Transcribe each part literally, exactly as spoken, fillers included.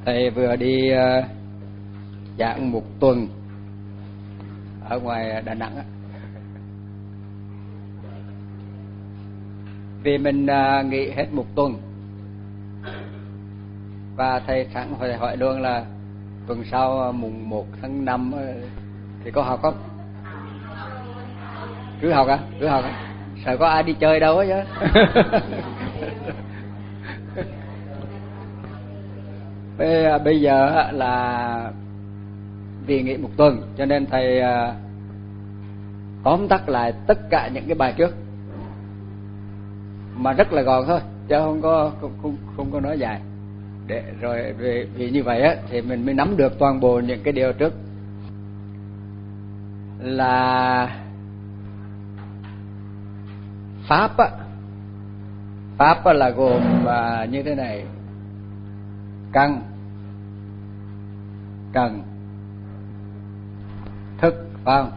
Thầy vừa đi uh, giảng một tuần ở ngoài Đà Nẵng á. Vì mình uh, nghỉ hết một tuần, và thầy sẵn hỏi, hỏi luôn là tuần sau uh, mùng một tháng năm uh, thì có học không? Cứ học à? Cứ học à? Sợ có ai đi chơi đâu á chứ. Bây, bây giờ là vì nghỉ một tuần cho nên thầy uh, tóm tắt lại tất cả những cái bài trước, mà rất là gọn thôi chứ không có không không, không có nói dài, để rồi vì, vì như vậy á thì mình mới nắm được toàn bộ những cái điều trước. Là pháp á, pháp á là gồm uh, như thế này: căn, trần, thức, phải không?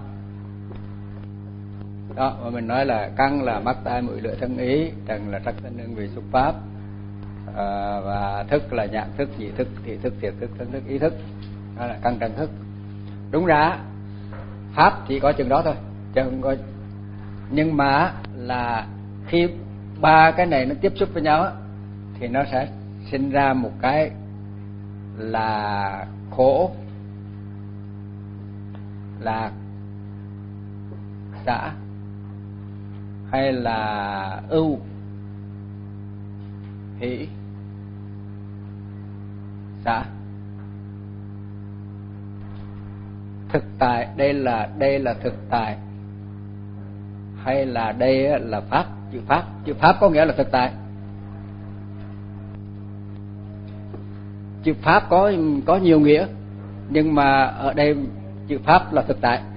Đó, mà mình nói là căn là mắt tai mũi lưỡi thân ý, trần là sắc thanh hương vị xúc pháp, à, và thức là nhãn thức, nhị thức, thị thức, thiệt thức, thân thức, ý thức. Đó là căn trần thức. Đúng ra pháp chỉ có chừng đó thôi, chứ không có. Nhưng mà là khi ba cái này nó tiếp xúc với nhau á, thì nó sẽ sinh ra một cái là khổ, lạc, xả, hay là ưu, hỷ, xả. Thực tại, đây là đây là thực tại, hay là đây là pháp? Chữ pháp, chữ pháp có nghĩa là thực tại. Chữ pháp có có nhiều nghĩa, nhưng mà ở đây chữ pháp là thực tại.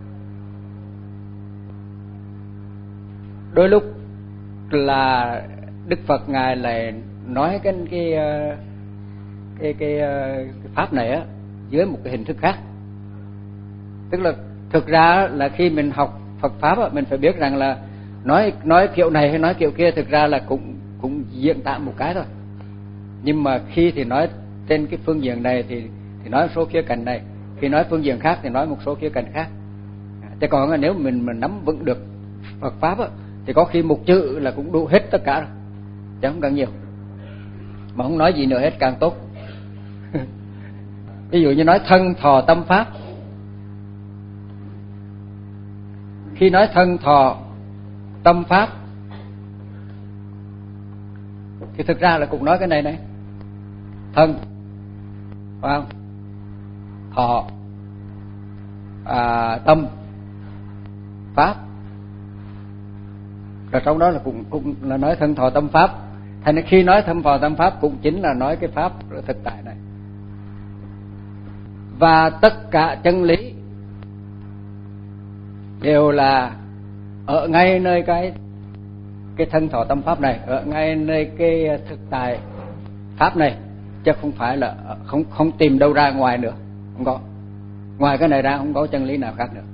Đôi lúc là Đức Phật ngài lại nói cái cái cái cái, cái pháp này á dưới một cái hình thức khác. Tức là thực ra là khi mình học Phật pháp á, mình phải biết rằng là nói nói kiểu này hay nói kiểu kia, thực ra là cũng cũng diễn tả một cái thôi. Nhưng mà khi thì nói trên cái phương diện này thì thì nói một số khía cạnh này, khi nói phương diện khác thì nói một số khía cạnh khác. Thế còn nếu mình mình nắm vững được Phật pháp á, thì có khi một chữ là cũng đủ hết tất cả rồi, chứ không cần nhiều. Mà không nói gì nữa hết càng tốt. Ví dụ như nói thân thọ tâm pháp, khi nói thân thọ tâm pháp thì thực ra là cũng nói cái này này: thân, phải không? Thọ, à, tâm, pháp. Rồi trong đó là cũng cũng là nói thân thọ tâm pháp. Thành ra khi nói thân thọ tâm pháp cũng chính là nói cái pháp thực tại này. Và tất cả chân lý đều là ở ngay nơi cái cái thân thọ tâm pháp này, ở ngay nơi cái thực tại pháp này, chứ không phải là không không tìm đâu ra ngoài nữa, không có. Ngoài cái này ra không có chân lý nào khác nữa.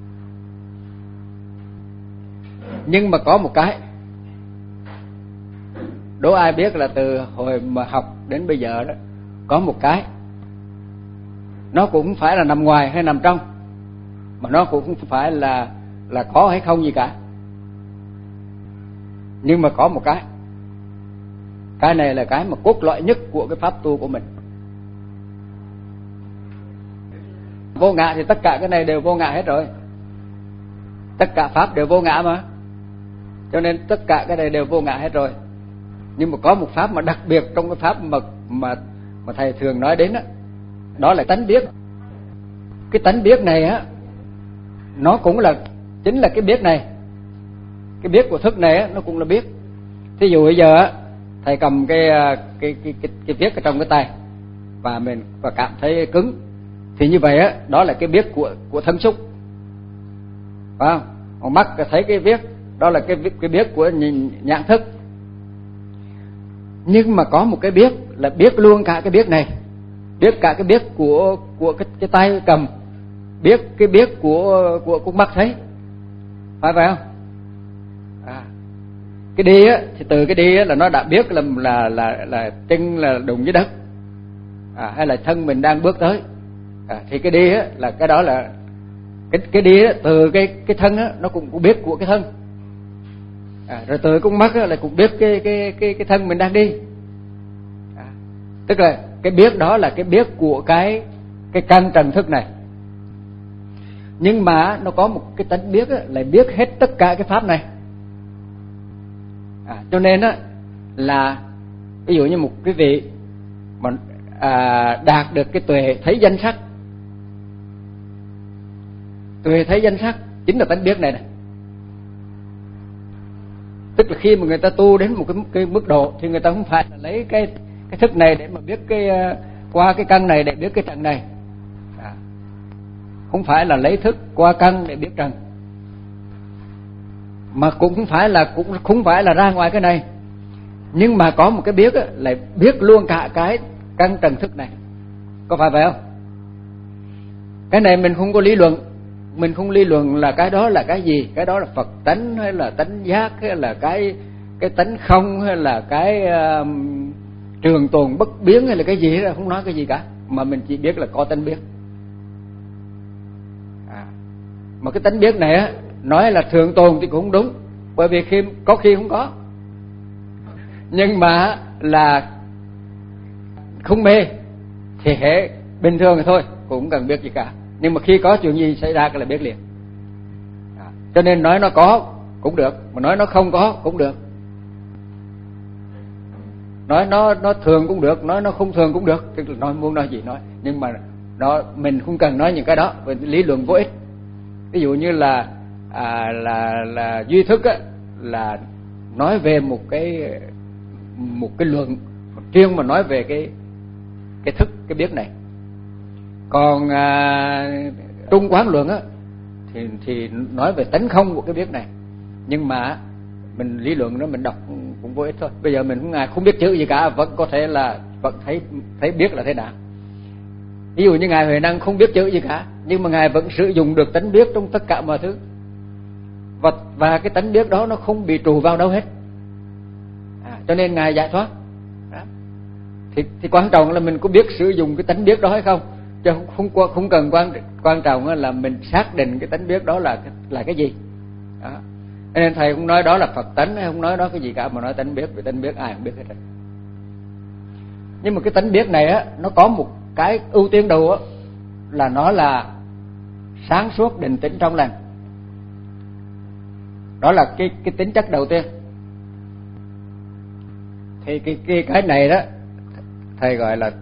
Nhưng mà có một cái, đố ai biết là từ hồi mà học đến bây giờ đó, có một cái nó cũng phải là nằm ngoài hay nằm trong, mà nó cũng không phải là là có hay không gì cả. Nhưng mà có một cái, cái này là cái mà cốt lõi nhất của cái pháp tu của mình. Vô ngã thì tất cả cái này đều vô ngã hết rồi. Tất cả pháp đều vô ngã mà, cho nên tất cả cái này đều vô ngã hết rồi. Nhưng mà có một pháp mà đặc biệt trong cái pháp mà mà mà thầy thường nói đến đó, đó là tánh biết. Cái tánh biết này á, nó cũng là chính là cái biết này, cái biết của thức này á, nó cũng là biết. Thí dụ bây giờ á, thầy cầm cái cái cái cái, cái viết ở trong cái tay và mình và cảm thấy cứng, thì như vậy á, đó là cái biết của của thân xúc, phải không? Còn mắt thấy cái viết, đó là cái cái biết của nhãn thức. Nhưng mà có một cái biết là biết luôn cả cái biết này, biết cả cái biết của của cái cái tay cầm, biết cái biết của của của mắt thấy, phải phải không? À, cái đi á thì từ cái đi á là nó đã biết là là là là chân là đụng với đất, à, hay là thân mình đang bước tới, à, thì cái đi á, là cái đó là cái cái đi á, từ cái cái thân á, nó cũng, cũng biết của cái thân, à, rồi từ con mắt á, là cũng biết cái cái cái cái thân mình đang đi, à, tức là cái biết đó là cái biết của cái cái căn trần thức này. Nhưng mà nó có một cái tánh biết á, là biết hết tất cả cái pháp này, à, cho nên á là ví dụ như một cái vị mà à, đạt được cái tuệ thấy danh sắc, tuệ thấy danh sắc chính là tánh biết này này. Tức là khi mà người ta tu đến một cái, cái mức độ thì người ta không phải là lấy cái cái thức này để mà biết cái qua cái căn này để biết cái trần này, à, không phải là lấy thức qua căn để biết trần, mà cũng không phải là cũng không phải là ra ngoài cái này, nhưng mà có một cái biết á, là biết luôn cả cái căn trần thức này, có phải vậy không? Cái này mình không có lý luận, mình không lý luận là cái đó là cái gì, cái đó là Phật tánh hay là tánh giác hay là cái cái tánh không hay là cái uh, trường tồn bất biến hay là cái gì đó, không nói cái gì cả, mà mình chỉ biết là có tánh biết. À, mà cái tánh biết này á, nói là thường tồn thì cũng không đúng, bởi vì khi có khi không có, nhưng mà là không mê thì hệ bình thường thì thôi cũng không cần biết gì cả, nhưng mà khi có chuyện gì xảy ra cái là biết liền, à, cho nên nói nó có cũng được, mà nói nó không có cũng được, nói nó nó thường cũng được, nói nó không thường cũng được, tức là nói muốn nói gì nói, nhưng mà nó mình không cần nói những cái đó, vì lý luận vô ích. Ví dụ như là à, là là duy thức á, là nói về một cái một cái luận riêng mà nói về cái cái thức, cái biết này. Còn à, trung quán luận á thì thì nói về tánh không của cái biết này, nhưng mà mình lý luận đó mình đọc cũng vô ích thôi. Bây giờ mình cũng ngài không biết chữ gì cả, vẫn có thể là vẫn thấy thấy biết là thế nào. Ví dụ như ngài Huệ Năng không biết chữ gì cả, nhưng mà ngài vẫn sử dụng được tánh biết trong tất cả mọi thứ, và và cái tánh biết đó nó không bị trù vào đâu hết, à, cho nên ngài giải thoát. Đó. Thì thì quan trọng là mình có biết sử dụng cái tánh biết đó hay không, chứ không không, không cần quan quan trọng là mình xác định cái tánh biết đó là là cái gì. Đó. Nên thầy không nói đó là Phật tánh, hay không nói đó cái gì cả, mà nói tánh biết, vì tánh biết ai cũng biết hết rồi. Nhưng mà cái tánh biết này á, nó có một cái ưu tiên đầu á, là nó là sáng suốt, định tĩnh, trong lành. Đó là cái cái tính chất đầu tiên. Thì cái cái cái này đó thầy gọi là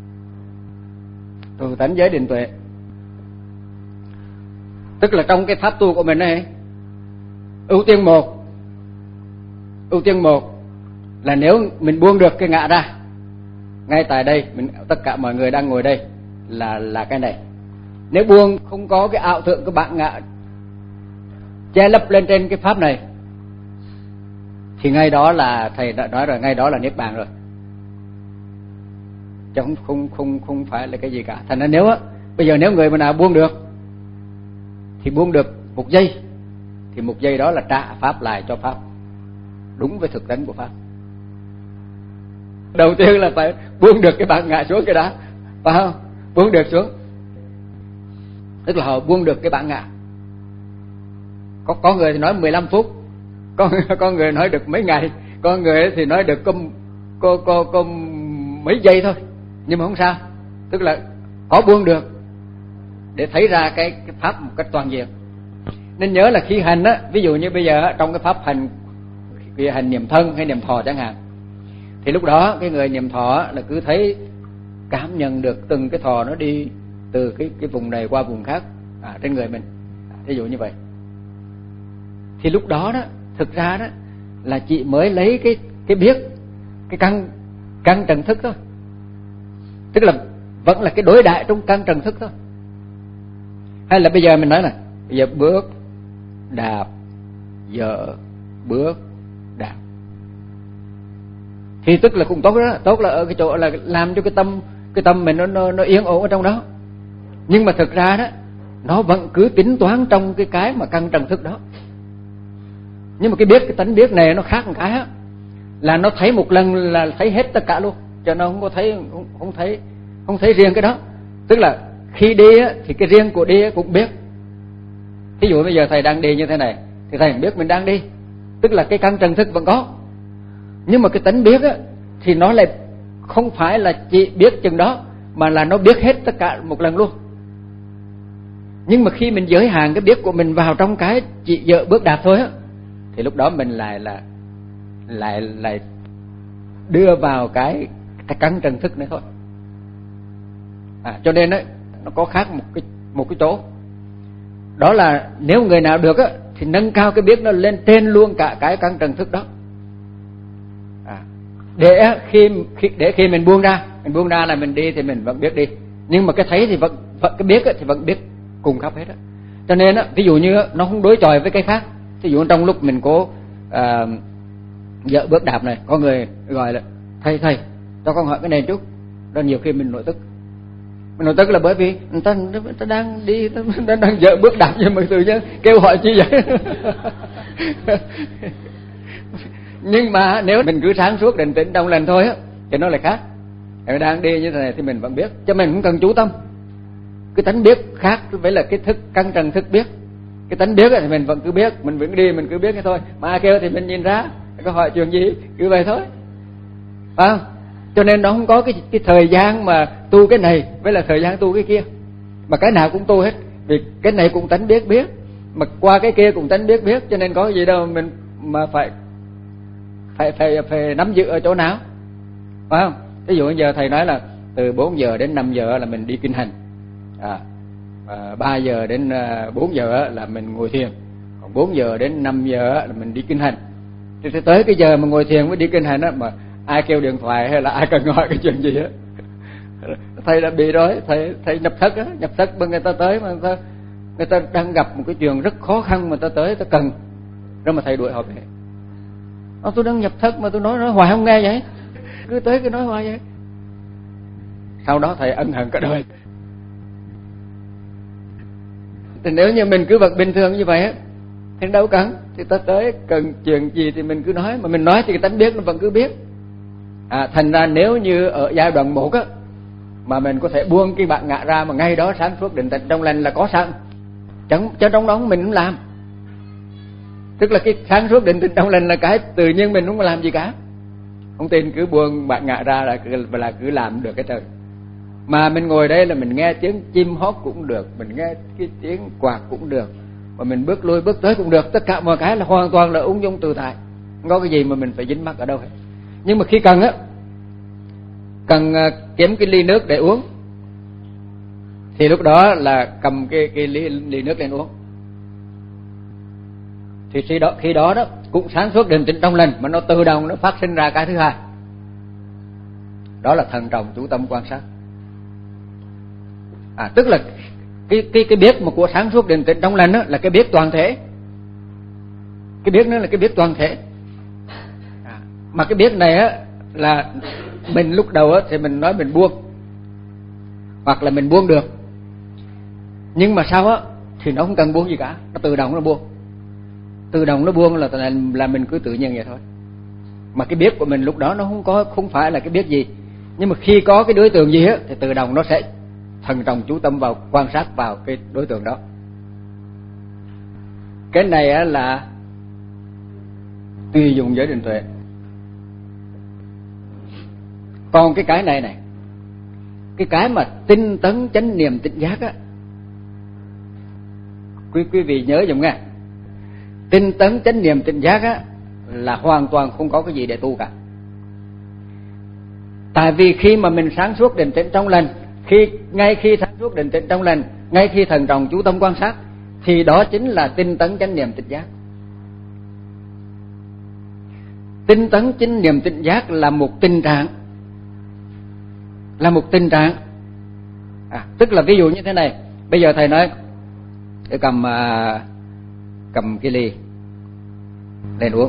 từ tánh giới định tuệ. Tức là trong cái pháp tu của mình này, ưu tiên một, ưu tiên một là nếu mình buông được cái ngã ra, ngay tại đây mình tất cả mọi người đang ngồi đây là là cái này. Nếu buông không có cái ảo tưởng, cái bản ngã che lấp lên trên cái pháp này, thì ngay đó là thầy đã nói rồi, ngay đó là niết bàn rồi, chứ không không không không phải là cái gì cả. Thành ra nếu á, bây giờ nếu người mà nào buông được thì buông được một giây, thì một giây đó là trả pháp lại cho pháp, đúng với thực tính của pháp. Đầu tiên là phải buông được cái bản ngã xuống cái đó, phải không? Buông được xuống, tức là họ buông được cái bản ngã. Có có người thì nói mười lăm phút, có có người nói được mấy ngày, có người thì nói được có có có, có mấy giây thôi, nhưng mà không sao, tức là có buông được để thấy ra cái, cái pháp một cách toàn diện. Nên nhớ là khi hành á, ví dụ như bây giờ trong cái pháp hành, khi hành niệm thân hay niệm thọ chẳng hạn, thì lúc đó cái người niệm thọ là cứ thấy cảm nhận được từng cái thọ nó đi từ cái cái vùng này qua vùng khác à, trên người mình, à, ví dụ như vậy. Thì lúc đó đó thực ra đó là chị mới lấy cái cái biết cái căn căn trần thức thôi, tức là vẫn là cái đối đại trong căn trần thức thôi. Hay là bây giờ mình nói là bây giờ bước đạp dở bước đạp, thì tức là cũng tốt đó, tốt là ở cái chỗ là làm cho cái tâm cái tâm mình nó nó, nó yên ổn ở trong đó. Nhưng mà thực ra đó nó vẫn cứ tính toán trong cái cái mà căn trần thức đó. Nhưng mà cái biết, cái tánh biết này nó khác một cái á, là nó thấy một lần là thấy hết tất cả luôn, cho nó không có thấy không, không thấy không thấy riêng cái đó. Tức là khi đi á, thì cái riêng của đi á, cũng biết. Ví dụ bây giờ thầy đang đi như thế này thì thầy cũng biết mình đang đi, tức là cái căn trần thức vẫn có. Nhưng mà cái tánh biết á, thì nó lại không phải là chỉ biết chừng đó, mà là nó biết hết tất cả một lần luôn. Nhưng mà khi mình giới hạn cái biết của mình vào trong cái chỉ dựa bước đạp thôi á, thì lúc đó mình lại là lại lại đưa vào cái cái căn trần thức này thôi. À, cho nên ấy, nó có khác một cái một cái chỗ. Đó là nếu người nào được á, thì nâng cao cái biết nó lên trên luôn cả cái căn trần thức đó. À, để khi, khi để khi mình buông ra, mình buông ra là mình đi thì mình vẫn biết đi. Nhưng mà cái thấy thì vẫn, vẫn cái biết á, thì vẫn biết cùng khắp hết á. Cho nên á, ví dụ như á, nó không đối chọi với cái khác. Ví dụ trong lúc mình cố à, dỡ bước đạp này, có người gọi là thầy thầy cho con hỏi cái này chút. Đó nhiều khi mình nội tức. Mình nói tức là bởi vì người ta, người ta đang đi, người ta đang dỡ bước đạp, nhưng mà tự nhiên kêu hỏi chi vậy. Nhưng mà nếu mình cứ sáng suốt định tĩnh trong lành thôi á, thì nó lại khác. Người đang đi như thế này thì mình vẫn biết, cho mình cũng cần chú tâm. Cái tánh biết khác với là cái thức căn trần thức biết. Cái tánh biết thì mình vẫn cứ biết, mình vẫn đi, mình cứ biết cái thôi. Mà ai kêu thì mình nhìn ra, có hỏi chuyện gì, cứ vậy thôi. Phải không? Cho nên nó không có cái cái thời gian mà tu cái này với là thời gian tu cái kia, mà cái nào cũng tu hết. Vì cái này cũng tánh biết biết, mà qua cái kia cũng tánh biết biết, cho nên có gì đâu mình mà phải phải phải phải nắm giữ ở chỗ nào, phải không? Ví dụ bây giờ thầy nói là từ bốn giờ đến năm giờ là mình đi kinh hành, à, à ba giờ đến bốn giờ là mình ngồi thiền, còn bốn giờ đến năm giờ là mình đi kinh hành. Thì tới cái giờ mà ngồi thiền với đi kinh hành đó, mà ai kêu điện thoại hay là ai cần hỏi cái chuyện gì á, thầy đã bị rồi. Thầy thầy nhập thất á, nhập thất bên người ta tới mà người ta người ta đang gặp một cái chuyện rất khó khăn mà người ta tới, ta cần, rồi mà thầy đuổi họ về. Nó tôi đang nhập thất mà tôi nói nói hoài không nghe vậy, cứ tới cái nói hoài vậy. Sau đó thầy ân hận cả đời. Thì nếu như mình cứ vật bình thường như vậy á, thì đâu cần, thì ta tới cần chuyện gì thì mình cứ nói, mà mình nói thì cái tánh biết nó vẫn cứ biết. À, thành ra nếu như ở giai đoạn một á, mà mình có thể buông cái bạn ngã ra, mà ngay đó sáng suốt định tĩnh trong lành là có sẵn, chẳng cho trong đó mình cũng làm. Tức là cái sáng suốt định tĩnh trong lành là cái tự nhiên mình không có làm gì cả. Không tin cứ buông bạn ngã ra là cứ, là cứ làm được cái trời. Mà mình ngồi đây là mình nghe tiếng chim hót cũng được, mình nghe cái tiếng quạt cũng được, mà mình bước lui bước tới cũng được. Tất cả mọi cái là hoàn toàn là ung dung tự tại, không có cái gì mà mình phải dính mắc ở đâu hết. Nhưng mà khi cần á, cần kiếm cái ly nước để uống, thì lúc đó là cầm cái cái ly, ly nước lên uống. Thì khi đó khi đó đó cũng sáng suốt định tĩnh trong lành, mà nó tự động nó phát sinh ra cái thứ hai, đó là thận trọng chú tâm quan sát. À, tức là cái cái cái biết mà của sáng suốt định tĩnh trong lành đó là cái biết toàn thể. Cái biết nó là cái biết toàn thể. À, mà cái biết này á là mình lúc đầu á thì mình nói mình buông, hoặc là mình buông được, nhưng mà sau á thì nó không cần buông gì cả, nó tự động nó buông. Tự động nó buông là là, là mình cứ tự nhiên vậy thôi. Mà cái biết của mình lúc đó nó không có không phải là cái biết gì, nhưng mà khi có cái đối tượng gì á thì tự động nó sẽ thận trọng chú tâm vào quan sát vào cái đối tượng đó. Cái này á là tùy dùng giới định tuệ. Còn cái cái này này, cái cái mà tinh tấn chánh niệm tỉnh giác á, quý quý vị nhớ dùm nghe. Tinh tấn chánh niệm tỉnh giác á là hoàn toàn không có cái gì để tu cả. Tại vì khi mà mình sáng suốt định tĩnh trong lành, khi ngay khi sáng suốt định tĩnh trong lành, ngay khi thận trọng chú tâm quan sát, thì đó chính là tinh tấn chánh niệm tỉnh giác. Tinh tấn chánh niệm tỉnh giác là một tình trạng, là một tình trạng. À, tức là ví dụ như thế này, bây giờ thầy nói để cầm uh, cầm cái ly lên uống,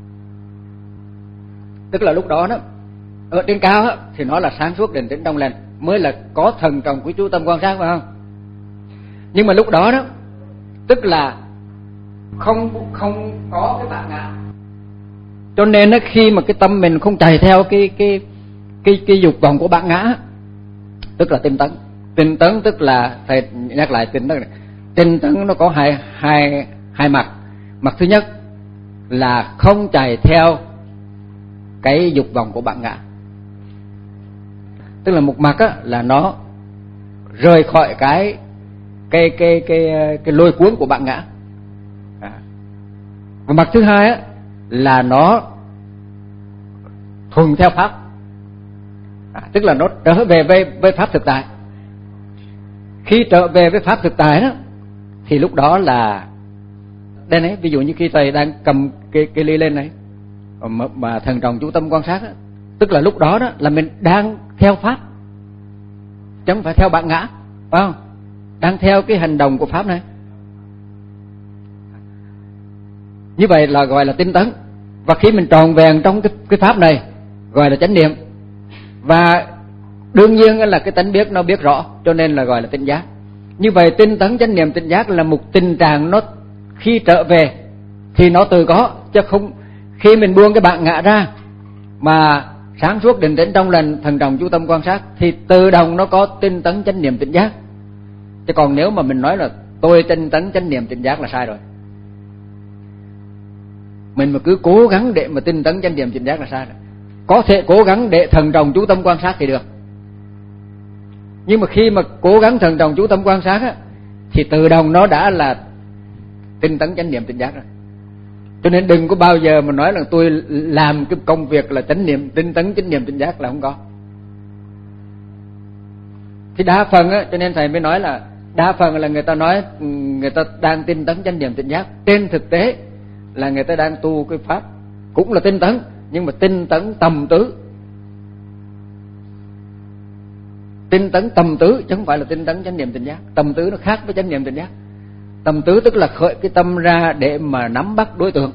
tức là lúc đó đó ở trên cao đó, thì nó là sáng suốt định tĩnh trong lành, mới là có thần trọng của chú tâm quan sát, phải không? Nhưng mà lúc đó đó tức là không không có cái bản ngã, cho nên nó khi mà cái tâm mình không chạy theo cái cái cái cái dục vọng của bản ngã, tức là tinh tấn. Tinh tấn tức là thầy nhắc lại tinh tấn này. Tinh tấn nó có hai hai hai mặt. Mặt thứ nhất là không chạy theo cái dục vọng của bản ngã. Tức là một mặt á, là nó rời khỏi cái cái cái cái cái lôi cuốn của bản ngã. À. Và mặt thứ hai á, là nó thuần theo pháp. À, tức là nó trở về với với pháp thực tại. Khi trở về với pháp thực tại đó, thì lúc đó là đây này, ví dụ như khi thầy đang cầm cái cái ly lên này mà, mà thần trọng chú tâm quan sát đó, tức là lúc đó đó là mình đang theo pháp, chứ không phải theo bản ngã, phải không? Đang theo cái hành động của pháp này. Như vậy là gọi là tinh tấn. Và khi mình tròn vẹn trong cái cái pháp này gọi là chánh niệm. Và đương nhiên là cái tánh biết nó biết rõ, cho nên là gọi là tỉnh giác. Như vậy tinh tấn chánh niệm tỉnh giác là một tình trạng nó khi trở về thì nó tự có, chứ không khi mình buông cái bản ngã ra mà sáng suốt định tĩnh trong lành thần trọng chú tâm quan sát thì tự động nó có tinh tấn chánh niệm tỉnh giác. Chứ còn nếu mà mình nói là tôi tinh tấn chánh niệm tỉnh giác là sai rồi. Mình mà cứ cố gắng để mà tinh tấn chánh niệm tỉnh giác là sai rồi. Có thể cố gắng để thần trọng chú tâm quan sát thì được, nhưng mà khi mà cố gắng thần trọng chú tâm quan sát á, thì tự động nó đã là tinh tấn chánh niệm tỉnh giác rồi. Cho nên đừng có bao giờ mà nói là tôi làm cái công việc là chánh niệm tinh tấn chánh niệm tỉnh giác, là không có. Thì đa phần á, cho nên thầy mới nói là đa phần là người ta nói người ta đang tinh tấn chánh niệm tỉnh giác, trên thực tế là người ta đang tu cái pháp cũng là tinh tấn, nhưng mà tinh tấn tầm tứ. Tinh tấn tầm tứ chứ không phải là tinh tấn chánh niệm tỉnh giác. Tầm tứ nó khác với chánh niệm tỉnh giác. Tầm tứ tức là khởi cái tâm ra để mà nắm bắt đối tượng,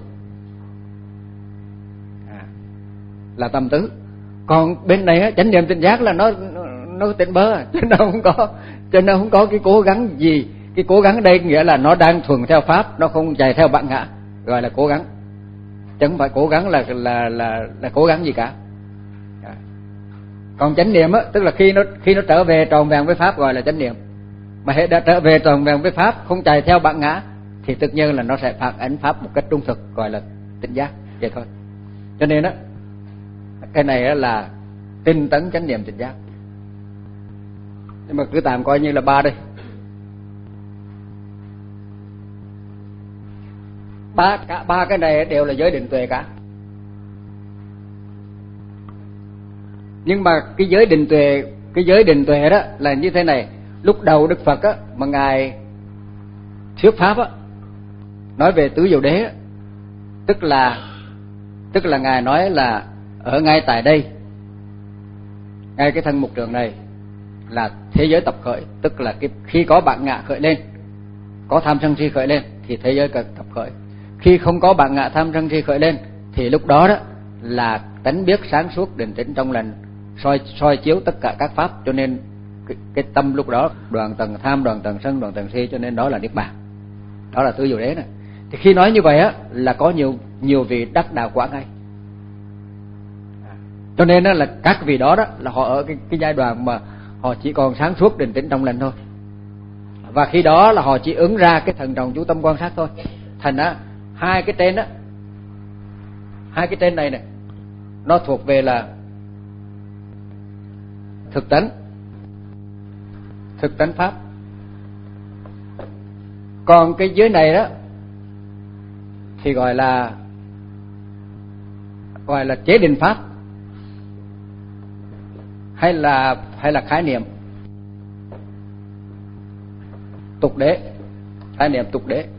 à, là tầm tứ. Còn bên này á, chánh niệm tỉnh giác là nó nó tỉnh bơ, chứ nó không có, cho nó không có cái cố gắng gì. Cái cố gắng đây nghĩa là nó đang thuần theo pháp, nó không chạy theo bản ngã, gọi là cố gắng. Chứ không phải cố gắng là là là là cố gắng gì cả. À. Còn chánh niệm á, tức là khi nó khi nó trở về tròn vẹn với pháp gọi là chánh niệm. Mà hệ đã trở về tròn vẹn với pháp, không chạy theo bản ngã thì tự nhiên là nó sẽ phản ánh pháp một cách trung thực, gọi là tỉnh giác, vậy thôi. Cho nên á, cái này là tinh tấn chánh niệm tỉnh giác. Nhưng mà cứ tạm coi như là ba đây. Ba cả ba cái này đều là giới định tuệ cả. Nhưng mà cái giới định tuệ, cái giới định tuệ đó là như thế này. Lúc đầu Đức Phật á, mà ngài thuyết pháp á, nói về tứ diệu đế á, tức là tức là ngài nói là ở ngay tại đây, ngay cái thân mục trường này là thế giới tập khởi, tức là cái khi có bản ngã khởi lên, có tham sân si khởi lên thì thế giới tập khởi. Khi không có bản ngã tham sân si khởi lên thì lúc đó đó là tánh biết sáng suốt định tĩnh trong lành soi soi chiếu tất cả các pháp, cho nên cái, cái tâm lúc đó đoạn tầng tham, đoạn tầng sân, đoạn tầng si, cho nên đó là niết bàn. Đó là tứ diệu đế này. Thì khi nói như vậy á là có nhiều nhiều vị đắc đạo quả ngay. Cho nên đó là các vị đó đó là họ ở cái, cái giai đoạn mà họ chỉ còn sáng suốt định tĩnh trong lành thôi. Và khi đó là họ chỉ ứng ra cái thần trọng chú tâm quan sát thôi. Thành á, hai cái trên đó, hai cái trên này này nó thuộc về là thực tánh, thực tánh pháp. Còn cái dưới này đó thì gọi là gọi là chế định pháp, hay là hay là khái niệm tục đế, khái niệm tục đế.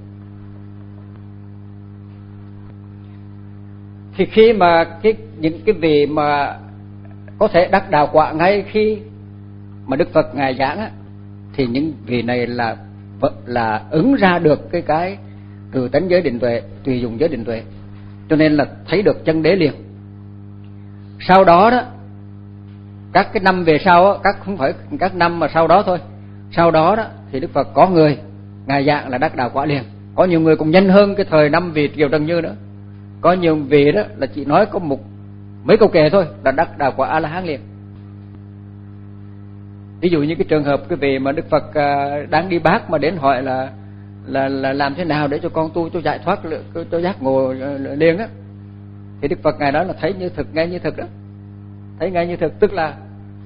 Thì khi mà cái những cái vị mà có thể đắc đạo quả ngay khi mà Đức Phật ngài giảng á, thì những vị này là là ứng ra được cái cái từ tánh giới định tuệ, tùy dụng giới định tuệ, cho nên là thấy được chân đế liền. Sau đó đó, các cái năm về sau á, các không phải các năm mà sau đó thôi, sau đó đó thì Đức Phật có người ngài dạng là đắc đạo quả liền. Có nhiều người cũng nhanh hơn cái thời năm vị Kiều Trần Như nữa. Có nhiều vị đó là chỉ nói có một mấy câu kệ thôi là đắc đạo quả A La Hán liền. Ví dụ như cái trường hợp cái vị mà Đức Phật đang đi bác mà đến hỏi là là là làm thế nào để cho con tu cho giải thoát, cho giác ngộ liền á, thì Đức Phật ngài đó là thấy như thực, nghe như thực đó, thấy nghe như thực, tức là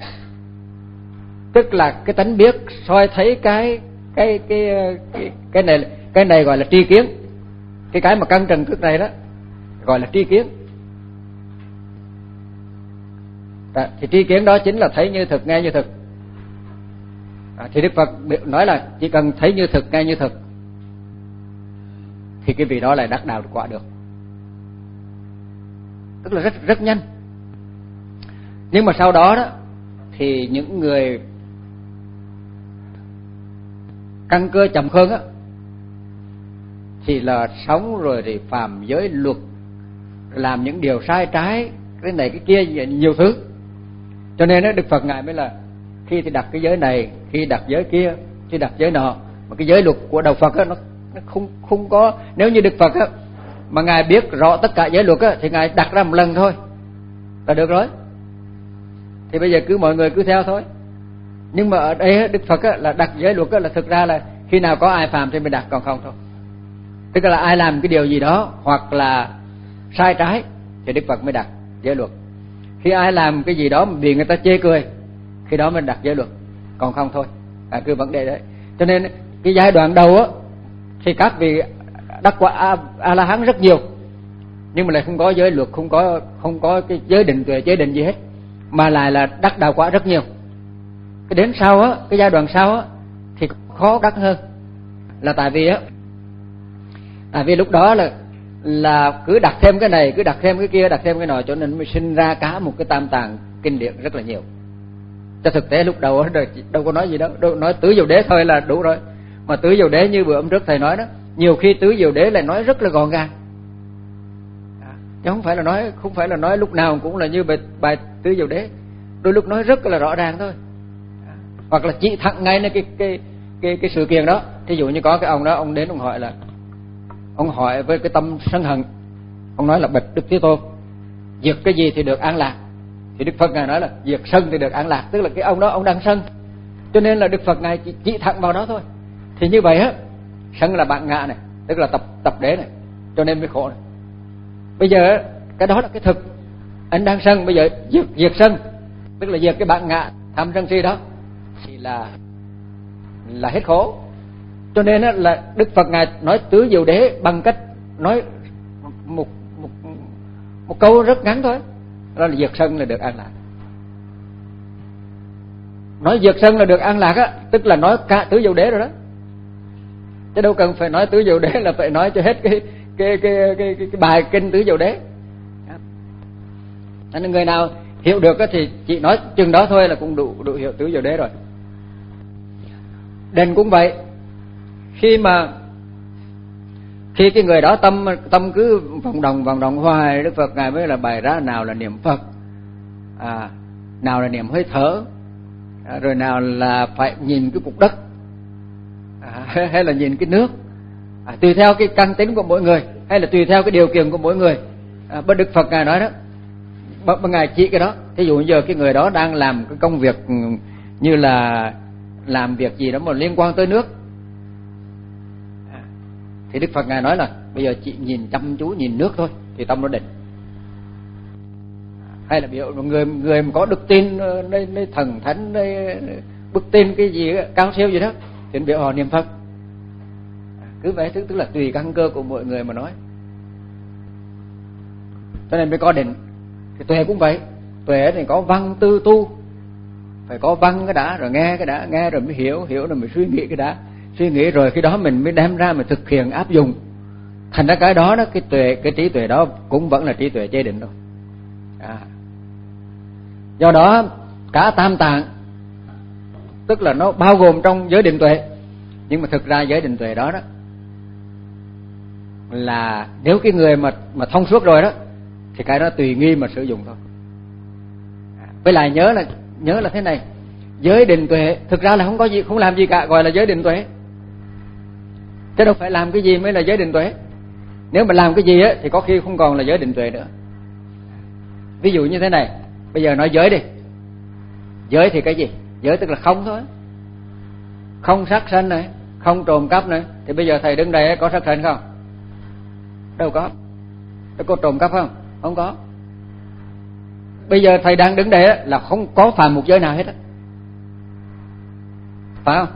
tức là cái tánh biết soi thấy cái cái cái cái cái này cái này gọi là tri kiến, cái cái mà căn trần thức này đó gọi là tri kiến. Đó, thì tri kiến đó chính là thấy như thực, nghe như thực. À, thì Đức Phật nói là chỉ cần thấy như thực, nghe như thực thì cái vị đó lại đắc đạo quả được, tức là rất rất nhanh. Nhưng mà sau đó đó thì những người căn cơ chậm hơn á thì là sống rồi thì phạm giới luật, làm những điều sai trái, cái này cái kia nhiều thứ. Cho nên đó, Đức Phật ngài mới là khi thì đặt cái giới này, khi đặt giới kia, khi đặt giới nọ. Mà cái giới luật của đạo Phật á, nó, nó không không có. Nếu như Đức Phật á mà ngài biết rõ tất cả giới luật á thì ngài đặt ra một lần thôi là được rồi. Thì bây giờ cứ mọi người cứ theo thôi. Nhưng mà ở đây Đức Phật á, là đặt giới luật á, là thực ra là khi nào có ai phạm thì mới đặt, còn không thôi. Tức là ai làm cái điều gì đó hoặc là sai trái thì Đức Phật mới đặt giới luật. Khi ai làm cái gì đó mà bị người ta chê cười, khi đó mình đặt giới luật, còn không thôi. À, cứ vấn đề đấy. Cho nên cái giai đoạn đầu á thì các vị đắc quả A La Hán rất nhiều, nhưng mà lại không có giới luật, không có không có cái giới định tuệ, giới định gì hết, mà lại là đắc đạo quả rất nhiều. Cái đến sau á, cái giai đoạn sau á thì khó đắc hơn, là tại vì á, tại vì lúc đó là là cứ đặt thêm cái này, cứ đặt thêm cái kia, đặt thêm cái nọ, cho nên mới sinh ra cả một cái tam tạng kinh điển rất là nhiều. Cho thực tế lúc đầu đâu có nói gì đâu, đâu nói tứ diệu đế thôi là đủ rồi. Mà tứ diệu đế như bữa hôm trước thầy nói đó, nhiều khi tứ diệu đế lại nói rất là gọn gàng, chứ không phải là nói không phải là nói lúc nào cũng là như bài, bài tứ diệu đế. Đôi lúc nói rất là rõ ràng thôi, hoặc là chỉ thẳng ngay cái cái cái cái, cái sự kiện đó. Thí dụ như có cái ông đó, ông đến ông hỏi là ông hỏi với cái tâm sân hận, ông nói là bạch Đức Thế Tôn, diệt cái gì thì được an lạc? Thì Đức Phật ngài nói là diệt sân thì được an lạc, tức là cái ông đó ông đang sân, cho nên là Đức Phật ngài chỉ, chỉ thẳng vào đó thôi. Thì như vậy á, sân là bạn ngạ này, tức là tập tập đế này, cho nên mới khổ này. Bây giờ cái đó là cái thực, anh đang sân, bây giờ diệt diệt sân, tức là diệt cái bạn ngạ tham sân si đó, thì là là hết khổ. Cho nên là Đức Phật ngài nói tứ diệu đế bằng cách nói một một một câu rất ngắn thôi, đó là diệt sân là được an lạc. Nói diệt sân là được an lạc á, tức là nói cả tứ diệu đế rồi đó, chứ đâu cần phải nói tứ diệu đế là phải nói cho hết cái cái cái cái, cái, cái bài kinh tứ diệu đế. Nên người nào hiểu được á thì chỉ nói chừng đó thôi là cũng đủ đủ hiểu tứ diệu đế rồi. Định cũng vậy, khi mà khi cái người đó tâm tâm cứ vòng đồng vòng đồng hoài, Đức Phật ngài mới là bày ra nào là niệm Phật, à, nào là niệm hơi thở, à, rồi nào là phải nhìn cái cục đất, à, hay là nhìn cái nước, à, tùy theo cái căn tính của mỗi người, hay là tùy theo cái điều kiện của mỗi người. À, bất Đức Phật ngài nói đó, bất ngài chỉ cái đó. Thí dụ giờ cái người đó đang làm cái công việc như là làm việc gì đó mà liên quan tới nước, thì Đức Phật ngài nói là bây giờ chị nhìn chăm chú nhìn nước thôi thì tâm nó định. Hay là biểu người người mà có đức tin nơi, nơi thần thánh, nơi bức tin cái gì cao siêu gì đó thì biểu họ niệm Phật. Cứ vậy, tức, tức là tùy căn cơ của mỗi người mà nói. Cho nên mới có định. Thì tuệ cũng vậy, tuệ thì có văn tư tu, phải có văn cái đã, rồi nghe cái đã, nghe rồi mới hiểu, hiểu rồi mới suy nghĩ cái đã, suy nghĩ rồi khi đó mình mới đem ra mình thực hiện áp dụng. Thành ra cái đó đó, cái tuệ, cái trí tuệ đó cũng vẫn là trí tuệ chế định thôi. À. Do đó cả tam tạng tức là nó bao gồm trong giới định tuệ, nhưng mà thực ra giới định tuệ đó đó là nếu cái người mà mà thông suốt rồi đó thì cái đó tùy nghi mà sử dụng thôi. À. Với lại nhớ là nhớ là thế này, giới định tuệ thực ra là không có gì, không làm gì cả gọi là giới định tuệ, chứ đâu phải làm cái gì mới là giới định tuệ. Nếu mà làm cái gì á thì có khi không còn là giới định tuệ nữa. Ví dụ như thế này, bây giờ nói giới đi, giới thì cái gì? Giới tức là không thôi, không sát sanh này, không trộm cắp này. Thì bây giờ thầy đứng đây có sát sanh không? Đâu có. Đâu có trộm cắp không? Không có. Bây giờ thầy đang đứng đây là không có phạm một giới nào hết á, phải không?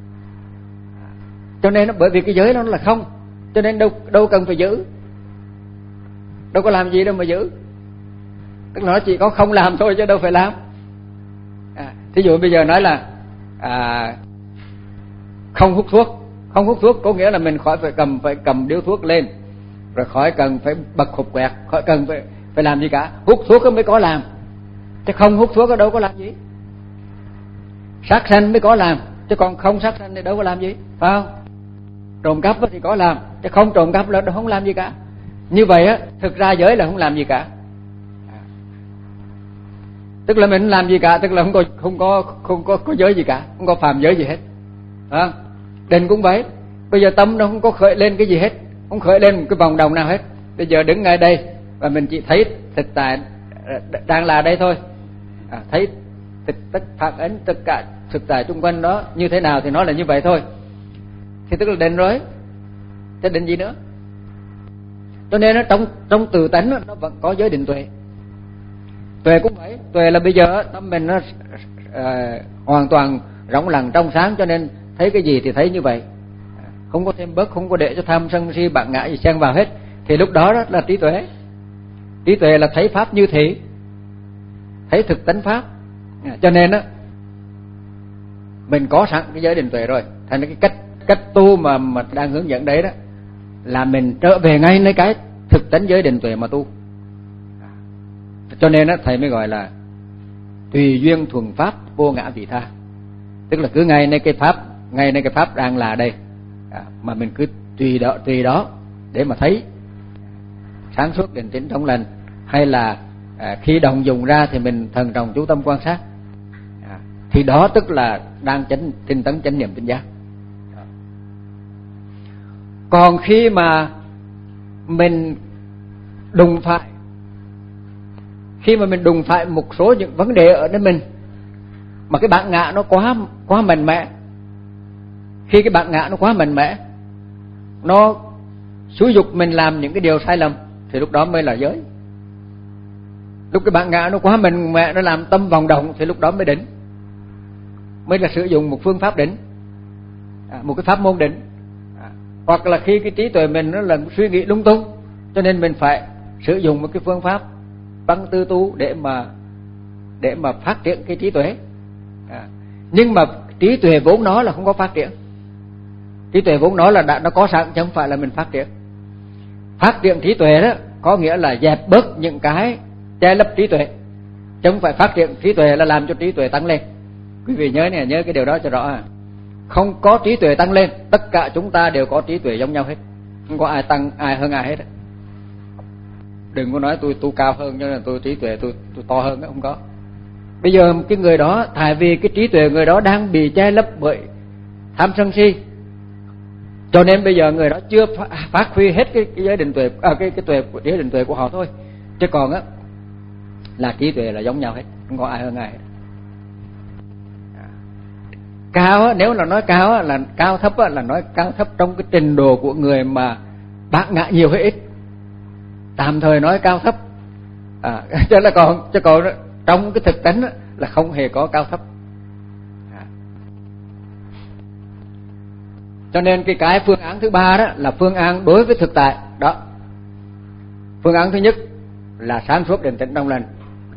Cho nên bởi vì cái giới đó là không, cho nên đâu đâu cần phải giữ, đâu có làm gì đâu mà giữ. Tức là nó chỉ có không làm thôi chứ đâu phải làm. À, thí dụ bây giờ nói là à, không hút thuốc, không hút thuốc có nghĩa là mình khỏi phải cầm phải cầm điếu thuốc lên, rồi khỏi cần phải bật hộp quẹt, khỏi cần phải phải làm gì cả. Hút thuốc mới có làm, chứ không hút thuốc ở đâu có làm gì. Sát sanh mới có làm, chứ còn không sát sanh thì đâu có làm gì, phải không? Trộm cắp thì có làm, chứ không trộm cắp là không làm gì cả. Như vậy á, thực ra giới là không làm gì cả. Tức là mình làm gì cả, tức là không có không có không có có giới gì cả, không có phạm giới gì hết. À, định cũng vậy. Bây giờ tâm nó không có khởi lên cái gì hết, không khởi lên một cái vòng đồng nào hết. Bây giờ đứng ngay đây và mình chỉ thấy thực tại đang là đây thôi. À, thấy thực tất phản ánh tất cả thực tại xung quanh đó như thế nào thì nó là như vậy thôi. Thì tức là định rồi, chứ định gì nữa. Cho nên nó trong trong tự tánh nó, nó vẫn có giới định tuệ. Tuệ cũng vậy, tuệ là bây giờ tâm mình nó à, hoàn toàn rộng lặng trong sáng, cho nên thấy cái gì thì thấy như vậy, không có thêm bớt, không có để cho tham sân si bản ngã gì xen vào hết. Thì lúc đó, đó là trí tuệ. Trí tuệ là thấy pháp như thị, thấy thực tánh pháp. À, cho nên á mình có sẵn cái giới định tuệ rồi. Thành cái cách cách tu mà mà đang hướng dẫn đấy đó là mình trở về ngay lấy cái thực tánh giới định tuệ mà tu. Cho nên á thầy mới gọi là tùy duyên thuần pháp vô ngã vị tha. Tức là cứ ngay nơi cái pháp, ngay nơi cái pháp đang là đây, à, mà mình cứ tùy đó tùy đó để mà thấy sáng suốt định tĩnh trong lành, hay là à, khi động dùng ra thì mình thần trọng chú tâm quan sát, à, thì đó tức là đang chánh tinh tấn chánh niệm tinh giác. Còn khi mà mình đụng phải khi mà mình đụng phải một số những vấn đề ở nơi mình mà cái bản ngã nó quá quá mạnh mẽ, khi cái bản ngã nó quá mạnh mẽ, nó xúi dục mình làm những cái điều sai lầm, thì lúc đó mới là giới. Lúc cái bản ngã nó quá mạnh mẽ, nó làm tâm vòng động, thì lúc đó mới định, mới là sử dụng một phương pháp định, à, một cái pháp môn định. À, hoặc là khi cái trí tuệ mình nó là suy nghĩ lung tung, cho nên mình phải sử dụng một cái phương pháp văn tư tu để mà để mà phát triển cái trí tuệ. À, nhưng mà trí tuệ vốn nó là không có phát triển. Trí tuệ vốn nó là đã nó có sẵn, chứ không phải là mình phát triển. Phát triển trí tuệ đó có nghĩa là dẹp bớt những cái che lấp trí tuệ, chứ không phải phát triển trí tuệ là làm cho trí tuệ tăng lên. Quý vị nhớ này, nhớ cái điều đó cho rõ. À, không có trí tuệ tăng lên, tất cả chúng ta đều có trí tuệ giống nhau hết, không có ai tăng ai hơn ai hết. Đừng có nói tôi tu cao hơn cho nên tôi trí tuệ tôi tôi to hơn, không có. Bây giờ cái người đó, tại vì cái trí tuệ người đó đang bị che lấp bởi tham sân si, cho nên bây giờ người đó chưa phát huy hết cái, cái giới định tuệ, à, cái cái tuệ của giới định tuệ của họ thôi. Chứ còn á là trí tuệ là giống nhau hết, không có ai hơn ai hết. Cao á, nếu là nói cao á, là cao thấp á, là nói cao thấp trong cái trình độ của người mà bản ngã nhiều hay ít, tạm thời nói cao thấp. À, chứ là còn chứ còn trong cái thực tánh là không hề có cao thấp. À, cho nên cái cái phương án thứ ba đó là phương án đối với thực tại đó. Phương án thứ nhất là sáng suốt định tĩnh trong lành.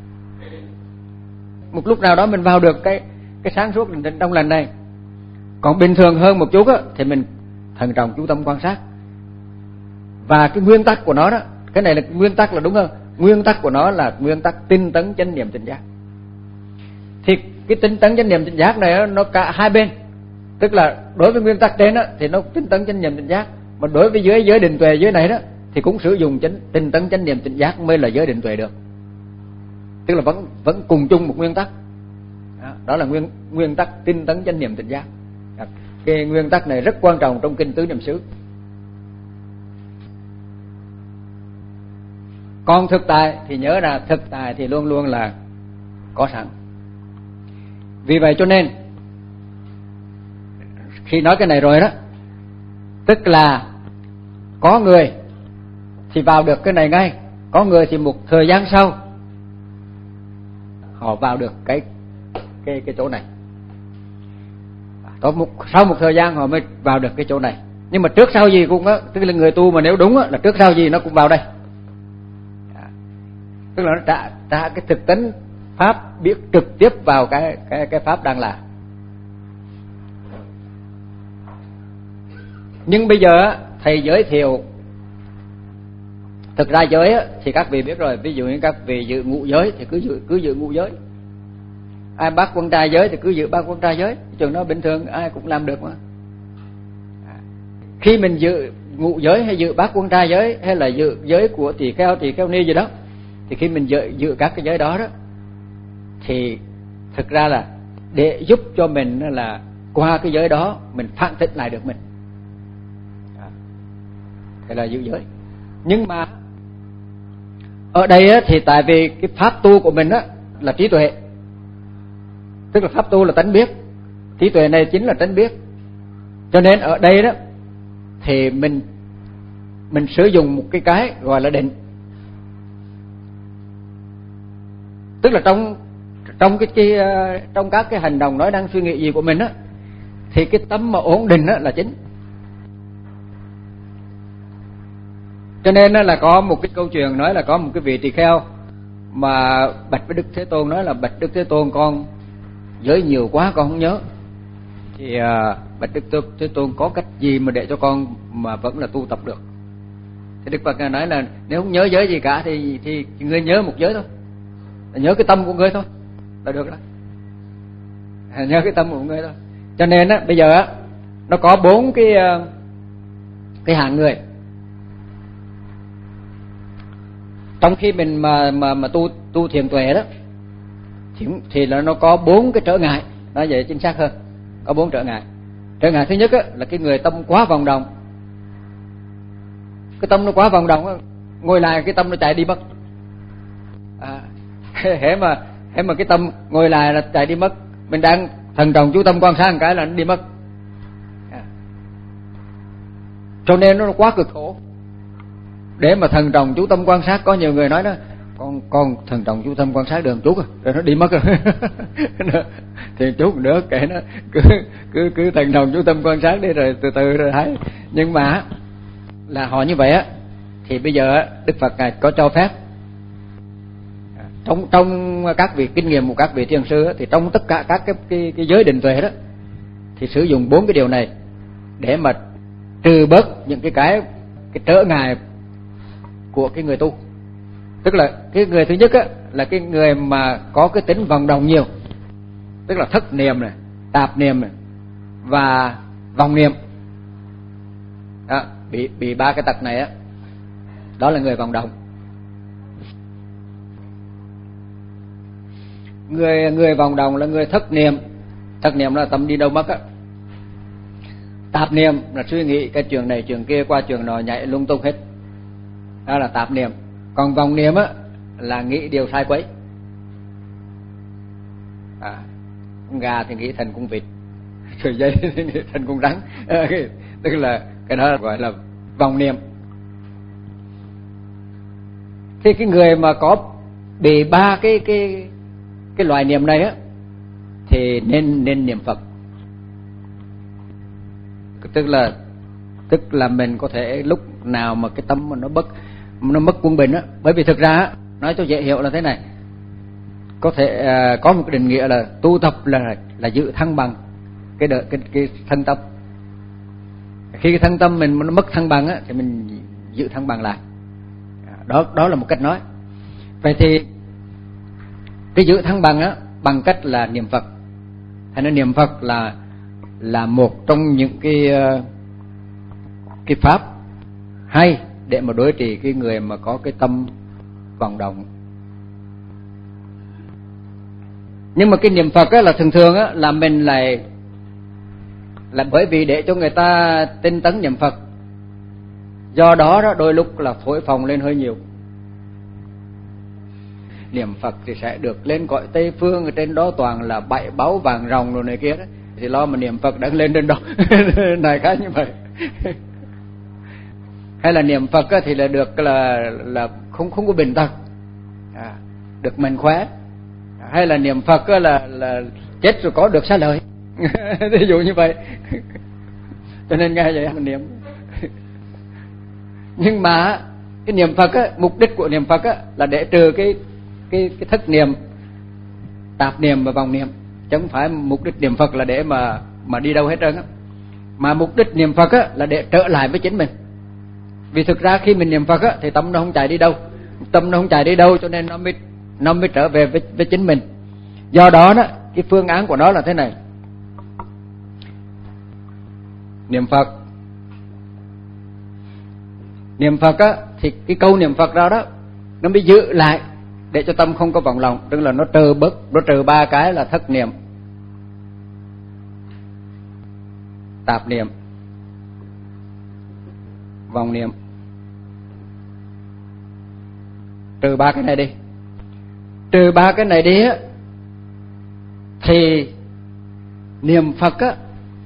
Một lúc nào đó mình vào được cái cái sáng suốt định tĩnh trong lành này. Còn bình thường hơn một chút á, thì mình thần trọng chú tâm quan sát. Và cái nguyên tắc của nó đó, cái này là nguyên tắc là đúng hơn. Nguyên tắc của nó là nguyên tắc tinh tấn chánh niệm tỉnh giác. Thì cái tinh tấn chánh niệm tỉnh giác này nó cả hai bên. Tức là đối với nguyên tắc trên đó thì nó tinh tấn chánh niệm tỉnh giác, mà đối với giới giới định tuệ giới này đó thì cũng sử dụng chánh tinh tấn chánh niệm tỉnh giác mới là giới định tuệ được. Tức là vẫn vẫn cùng chung một nguyên tắc. Đó, đó là nguyên nguyên tắc tinh tấn chánh niệm tỉnh giác. Cái nguyên tắc này rất quan trọng trong kinh tứ niệm xứ. Còn thực tại thì nhớ là thực tại thì luôn luôn là có sẵn. Vì vậy cho nên khi nói cái này rồi đó, tức là có người thì vào được cái này ngay, có người thì một thời gian sau họ vào được cái cái cái chỗ này. Có một sau một thời gian họ mới vào được cái chỗ này. Nhưng mà trước sau gì cũng đó, tức là người tu mà nếu đúng đó, là trước sau gì nó cũng vào đây. Tức là nó trả trả cái thực tính pháp biết trực tiếp vào cái cái cái pháp đang làm. Nhưng bây giờ thầy giới thiệu, thực ra giới thì các vị biết rồi, ví dụ như các vị giữ ngũ giới thì cứ giữ cứ giữ ngũ giới, ai bắt quân trai giới thì cứ giữ bắt quân trai giới, chuyện đó bình thường ai cũng làm được mà. Khi mình giữ ngũ giới hay giữ bắt quân trai giới hay là giữ giới của tỳ kheo tỳ kheo ni gì đó, thì khi mình giữ, giữ các cái giới đó đó thì thực ra là để giúp cho mình là qua cái giới đó mình phản tỉnh lại được mình. Thế là giữ giới. Nhưng mà ở đây á, thì tại vì cái pháp tu của mình á, là trí tuệ, tức là pháp tu là tánh biết, trí tuệ này chính là tánh biết, cho nên ở đây đó thì mình mình sử dụng một cái cái gọi là định. Tức là trong trong cái, cái trong các cái hành động nói năng suy nghĩ gì của mình á, thì cái tâm mà ổn định á là chính. Cho nên là có một cái câu chuyện nói là có một cái vị tỳ kheo mà bạch với Đức Thế Tôn, nói là bạch Đức Thế Tôn, con giới nhiều quá con không nhớ, thì uh, bạch Đức Thế Tôn có cách gì mà để cho con mà vẫn là tu tập được. Thì Đức Phật nói là nếu không nhớ giới gì cả thì thì ngươi nhớ một giới thôi, nhớ cái tâm của ngươi thôi là được đó, nhớ cái tâm của ngươi thôi. Cho nên á bây giờ á nó có bốn cái uh, cái hạng người. Trong khi mình mà mà mà tu tu thiền tuệ đó thì thì là nó có bốn cái trở ngại, nói vậy chính xác hơn, có bốn trở ngại. Trở ngại thứ nhất á, là cái người tâm quá vòng động, cái tâm nó quá vòng động á, ngồi lại cái tâm nó chạy đi mất. À, hễ mà hễ mà cái tâm ngồi lại là chạy đi mất, mình đang thần trọng chú tâm quan sát một cái là nó đi mất. À, cho nên nó quá cực khổ. Để mà thần trọng chú tâm quan sát, có nhiều người nói đó, con con thần trọng chú tâm quan sát được một chút rồi nó đi mất rồi. Thì chút nữa kệ nó, cứ cứ cứ thần trọng chú tâm quan sát đi rồi từ từ rồi thấy. Nhưng mà là họ như vậy á thì bây giờ Đức Phật ngài có cho phép trong trong các vị kinh nghiệm của các vị thiền sư thì trong tất cả các cái cái, cái giới định tuệ đó thì sử dụng bốn cái điều này để mà trừ bớt những cái cái cái trở ngại của cái người tu. Tức là cái người thứ nhất á, là cái người mà có cái tính vòng động nhiều, tức là thất niệm này, tạp niệm này và vòng niệm. Đó, bị bị ba cái tật này á, đó là người vòng động. Người người vòng động là người thất niệm. Thất niệm là tâm đi đâu mất á. Tạp niệm là suy nghĩ cái chuyện này chuyện kia qua chuyện nọ nhảy lung tung hết, đó là tạp niệm. Còn vòng niệm á là nghĩ điều sai quấy. À, gà thì nghĩ thành con vịt, sợi dây thì nghĩ thành con rắn. À, tức là cái đó gọi là vòng niệm. Thì cái người mà có bị ba cái cái cái loại niệm này á thì nên nên niệm Phật. Tức là tức là mình có thể lúc nào mà cái tâm mà nó bất nó mất quân bình á, bởi vì thực ra á, nói cho dễ hiểu là thế này, có thể uh, có một cái định nghĩa là tu tập là là giữ thăng bằng cái đợi, cái cái thân tâm. Khi cái thân tâm mình nó mất thăng bằng á thì mình giữ thăng bằng lại. Đó đó là một cách nói. Vậy thì cái giữ thăng bằng á bằng cách là niệm Phật. Hay nói niệm Phật là là một trong những cái cái pháp hay để mà đối trị cái người mà có cái tâm vọng động. Nhưng mà cái niệm Phật á là thường thường á là mình lại là bởi vì để cho người ta tinh tấn niệm Phật, do đó đó đôi lúc là thổi phồng lên hơi nhiều. niệm Phật thì sẽ được lên cõi Tây Phương, ở trên đó toàn là bảy báu vàng ròng rồi này kia đó, thì lo mà niệm Phật đã lên trên đó. Này cái như vậy. Hay là niệm Phật thì là được là là không không có bệnh tật, à, được mạnh khỏe. Hay là niệm Phật là là chết rồi có được xá lợi. Ví dụ như vậy. Cho nên nghe vậy mình niệm. Nhưng mà cái niệm Phật á, mục đích của niệm Phật á là để trừ cái cái cái thất niệm, tạp niệm và vọng niệm, chứ không phải mục đích niệm Phật là để mà mà đi đâu hết trơn á. Mà mục đích niệm Phật á là để trở lại với chính mình. Vì thực ra khi mình niệm Phật á thì tâm nó không chạy đi đâu, tâm nó không chạy đi đâu, cho nên nó mới nó mới trở về với, với chính mình. Do đó đó, cái phương án của nó là thế này: niệm Phật, niệm Phật á thì cái câu niệm Phật đó đó nó mới giữ lại để cho tâm không có vọng lòng, tức là nó trừ bớt, nó trừ ba cái là thất niệm, tạp niệm, vọng niệm. Trừ ba cái này đi, trừ ba cái này đi á thì niệm Phật á,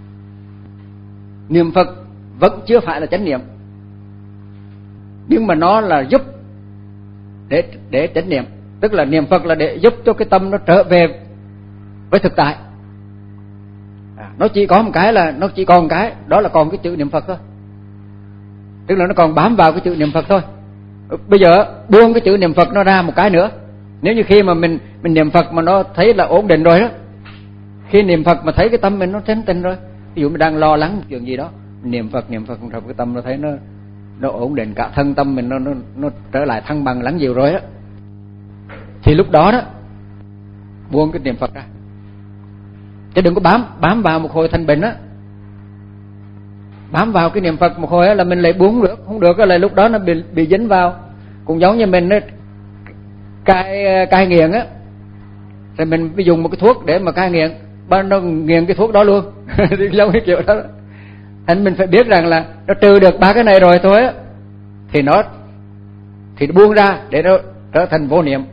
niệm Phật vẫn chưa phải là chánh niệm, nhưng mà nó là giúp để để chánh niệm, tức là niệm Phật là để giúp cho cái tâm nó trở về với thực tại. À, nó chỉ có một cái là nó chỉ còn một cái đó là còn cái chữ niệm Phật thôi, tức là nó còn bám vào cái chữ niệm Phật thôi. Bây giờ buông cái chữ niệm Phật nó ra một cái nữa. Nếu như khi mà mình mình niệm Phật mà nó thấy là ổn định rồi đó, khi niệm Phật mà thấy cái tâm mình nó chánh tịnh rồi, ví dụ mình đang lo lắng một chuyện gì đó, niệm Phật niệm Phật rồi cái tâm nó thấy nó nó ổn định, cả thân tâm mình nó nó nó trở lại thăng bằng lắng dịu rồi đó, thì lúc đó đó buông cái niệm Phật ra, chứ đừng có bám bám vào một hồi thanh bình á. Bám vào cái niệm Phật một hồi á là mình lại buông được, không được là lúc đó nó bị bị dính vào, cũng giống như mình nó cai cai nghiện á, rồi mình phải dùng một cái thuốc để mà cai nghiện, bao nó nghiện cái thuốc đó luôn. Thì giống cái kiểu đó, đó. Thành mình phải biết rằng là nó trừ được ba cái này rồi thôi á, thì nó thì nó buông ra để nó trở thành vô niệm.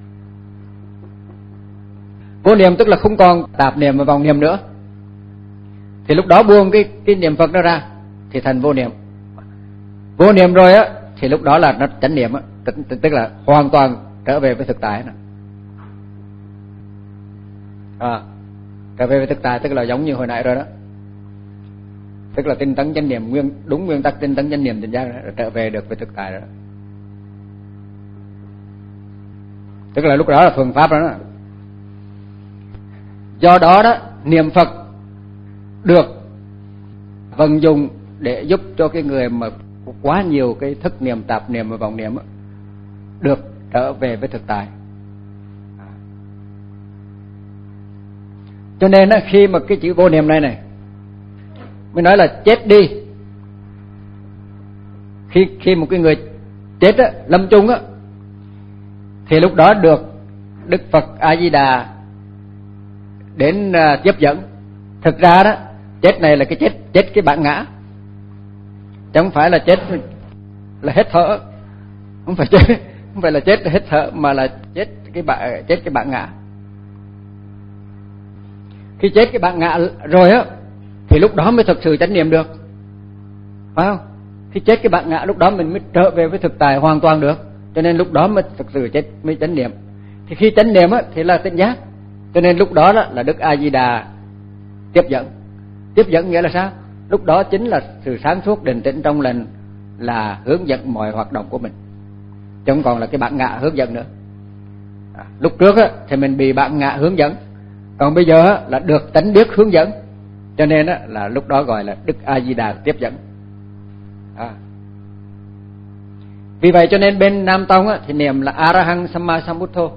Vô niệm tức là không còn tạp niệm và vọng niệm nữa, thì lúc đó buông cái cái niệm Phật nó ra thì thành vô niệm. Vô niệm rồi á thì lúc đó là nó chánh niệm á, tức, tức, tức là hoàn toàn trở về với thực tại này. À, trở về với thực tại tức là giống như hồi nãy rồi đó, tức là tinh tấn chánh niệm, nguyên đúng nguyên tắc tinh tấn chánh niệm tỉnh giác đó, trở về được với thực tại rồi đó. Tức là lúc đó là phương pháp đó, đó. Do đó đó, niệm Phật được vận dụng để giúp cho cái người mà quá nhiều cái thức niệm, tạp niệm và vọng niệm đó, được trở về với thực tại. Cho nên đó, khi mà cái chữ vô niệm này này mới nói là chết đi, khi khi một cái người chết á, lâm chung á, thì lúc đó được Đức Phật A Di Đà đến uh, tiếp dẫn. Thực ra đó, chết này là cái chết chết cái bản ngã, chứ không phải là chết là hết thở, không phải chết không phải là chết là hết thở, mà là chết cái bản chết cái bản ngã. Khi chết cái bản ngã rồi á thì lúc đó mới thực sự chánh niệm được, phải không? Khi chết cái bản ngã lúc đó mình mới trở về với thực tại hoàn toàn được, cho nên lúc đó mới thực sự chết mới chánh niệm. Thì khi chánh niệm á thì là tỉnh giác, cho nên lúc đó, đó là Đức A Di Đà tiếp dẫn. Tiếp dẫn nghĩa là sao? Lúc đó chính là sự sáng suốt định tĩnh trong lành là hướng dẫn mọi hoạt động của mình, chứ không còn là cái bản ngã hướng dẫn nữa. À, lúc trước á thì mình bị bản ngã hướng dẫn, còn bây giờ á là được tánh biết hướng dẫn, cho nên á là lúc đó gọi là Đức A Di Đà tiếp dẫn. À. Vì vậy cho nên bên Nam Tông á thì niệm là Arahang Samma Sambuddho.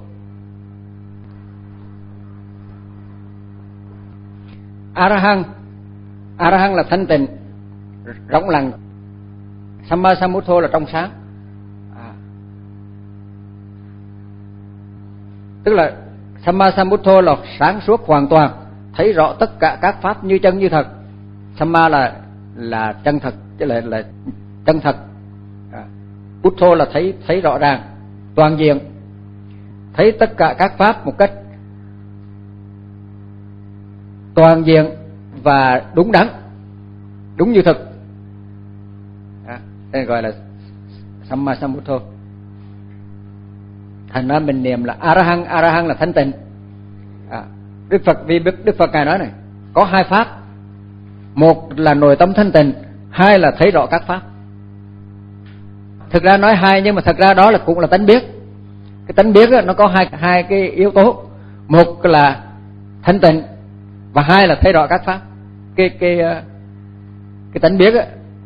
Arahang, Arahang là thanh tịnh, rộng lặng. Samma Sambuddho là trong sáng. À. Tức là Samma Sambuddho là sáng suốt hoàn toàn, thấy rõ tất cả các pháp như chân như thật. Samma là là chân thật, chứ là là chân thật. À. Buddho là thấy thấy rõ ràng, toàn diện. thấy tất cả các pháp một cách toàn diện và đúng đắn, đúng như thực. À, đây gọi là Samma Sambuddho. Thành ra mình niệm là A-ra-hăng, A-ra-hăng là thanh tịnh. À, Đức Phật vì Đức Phật Ngài nói này, có hai pháp, một là nội tâm thanh tịnh, hai là thấy rõ các pháp. Thực ra nói hai nhưng mà thật ra đó là cũng là tánh biết. Cái tánh biết đó, nó có hai hai cái yếu tố, một là thanh tịnh và hai là thấy rõ các pháp. Cái cái cái tánh biết đó,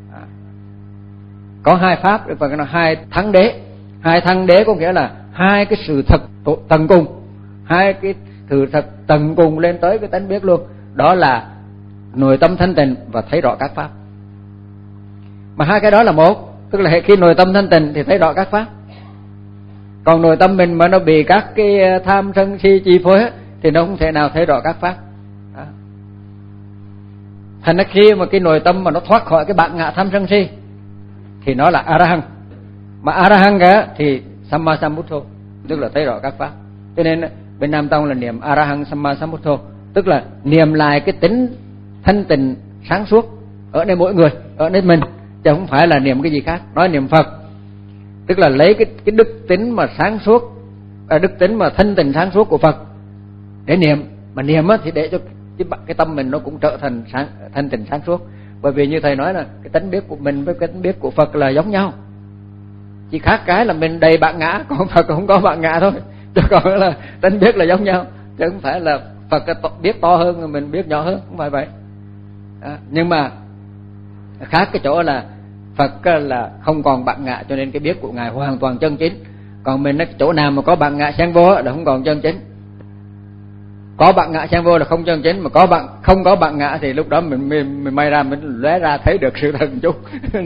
có hai pháp, Đức Phật nói hai thắng đế. Hai thắng đế có nghĩa là hai cái sự thật tận cùng, hai cái sự thật tận cùng lên tới cái tánh biết luôn. Đó là nội tâm thanh tịnh và thấy rõ các pháp. Mà hai cái đó là một, tức là khi nội tâm thanh tịnh thì thấy rõ các pháp. Còn nội tâm mình mà nó bị các cái tham sân si chi phối thì nó không thể nào thấy rõ các pháp. Đó. Thành ra khi mà cái nội tâm mà nó thoát khỏi cái bản ngã tham sân si thì nó là A-ra-hăng. Mà A-ra-hăng cả thì Samma Sambuddho, tức là thấy rõ các pháp. Cho nên bên Nam Tông là niệm A-ra-hăng Samma Sambuddho, tức là niệm lại cái tính thanh tịnh sáng suốt ở nơi mỗi người, ở nơi mình, chứ không phải là niệm cái gì khác. Nói niệm Phật tức là lấy cái cái đức tính mà sáng suốt, à, đức tính mà thanh tịnh sáng suốt của Phật để niệm. Mà niệm á thì để cho cái, cái tâm mình nó cũng trở thành sáng, thanh tịnh sáng suốt. Bởi vì như thầy nói là cái tánh biết của mình với cái tánh biết của Phật là giống nhau, chỉ khác cái là mình đầy bản ngã, còn Phật không có bản ngã thôi. Chứ còn là tánh biết là giống nhau, chứ không phải là Phật biết to hơn mình biết nhỏ hơn, không phải vậy. À, nhưng mà khác cái chỗ là Phật là không còn bản ngã, cho nên cái biết của Ngài hoàn toàn chân chính. Còn mình cái chỗ nào mà có bản ngã xen vô là không còn chân chính. Có bản ngã xen vô là không chân chính, mà có bạn không có bản ngã thì lúc đó mình mình, mình may ra mình lóe ra thấy được sự thật một chút.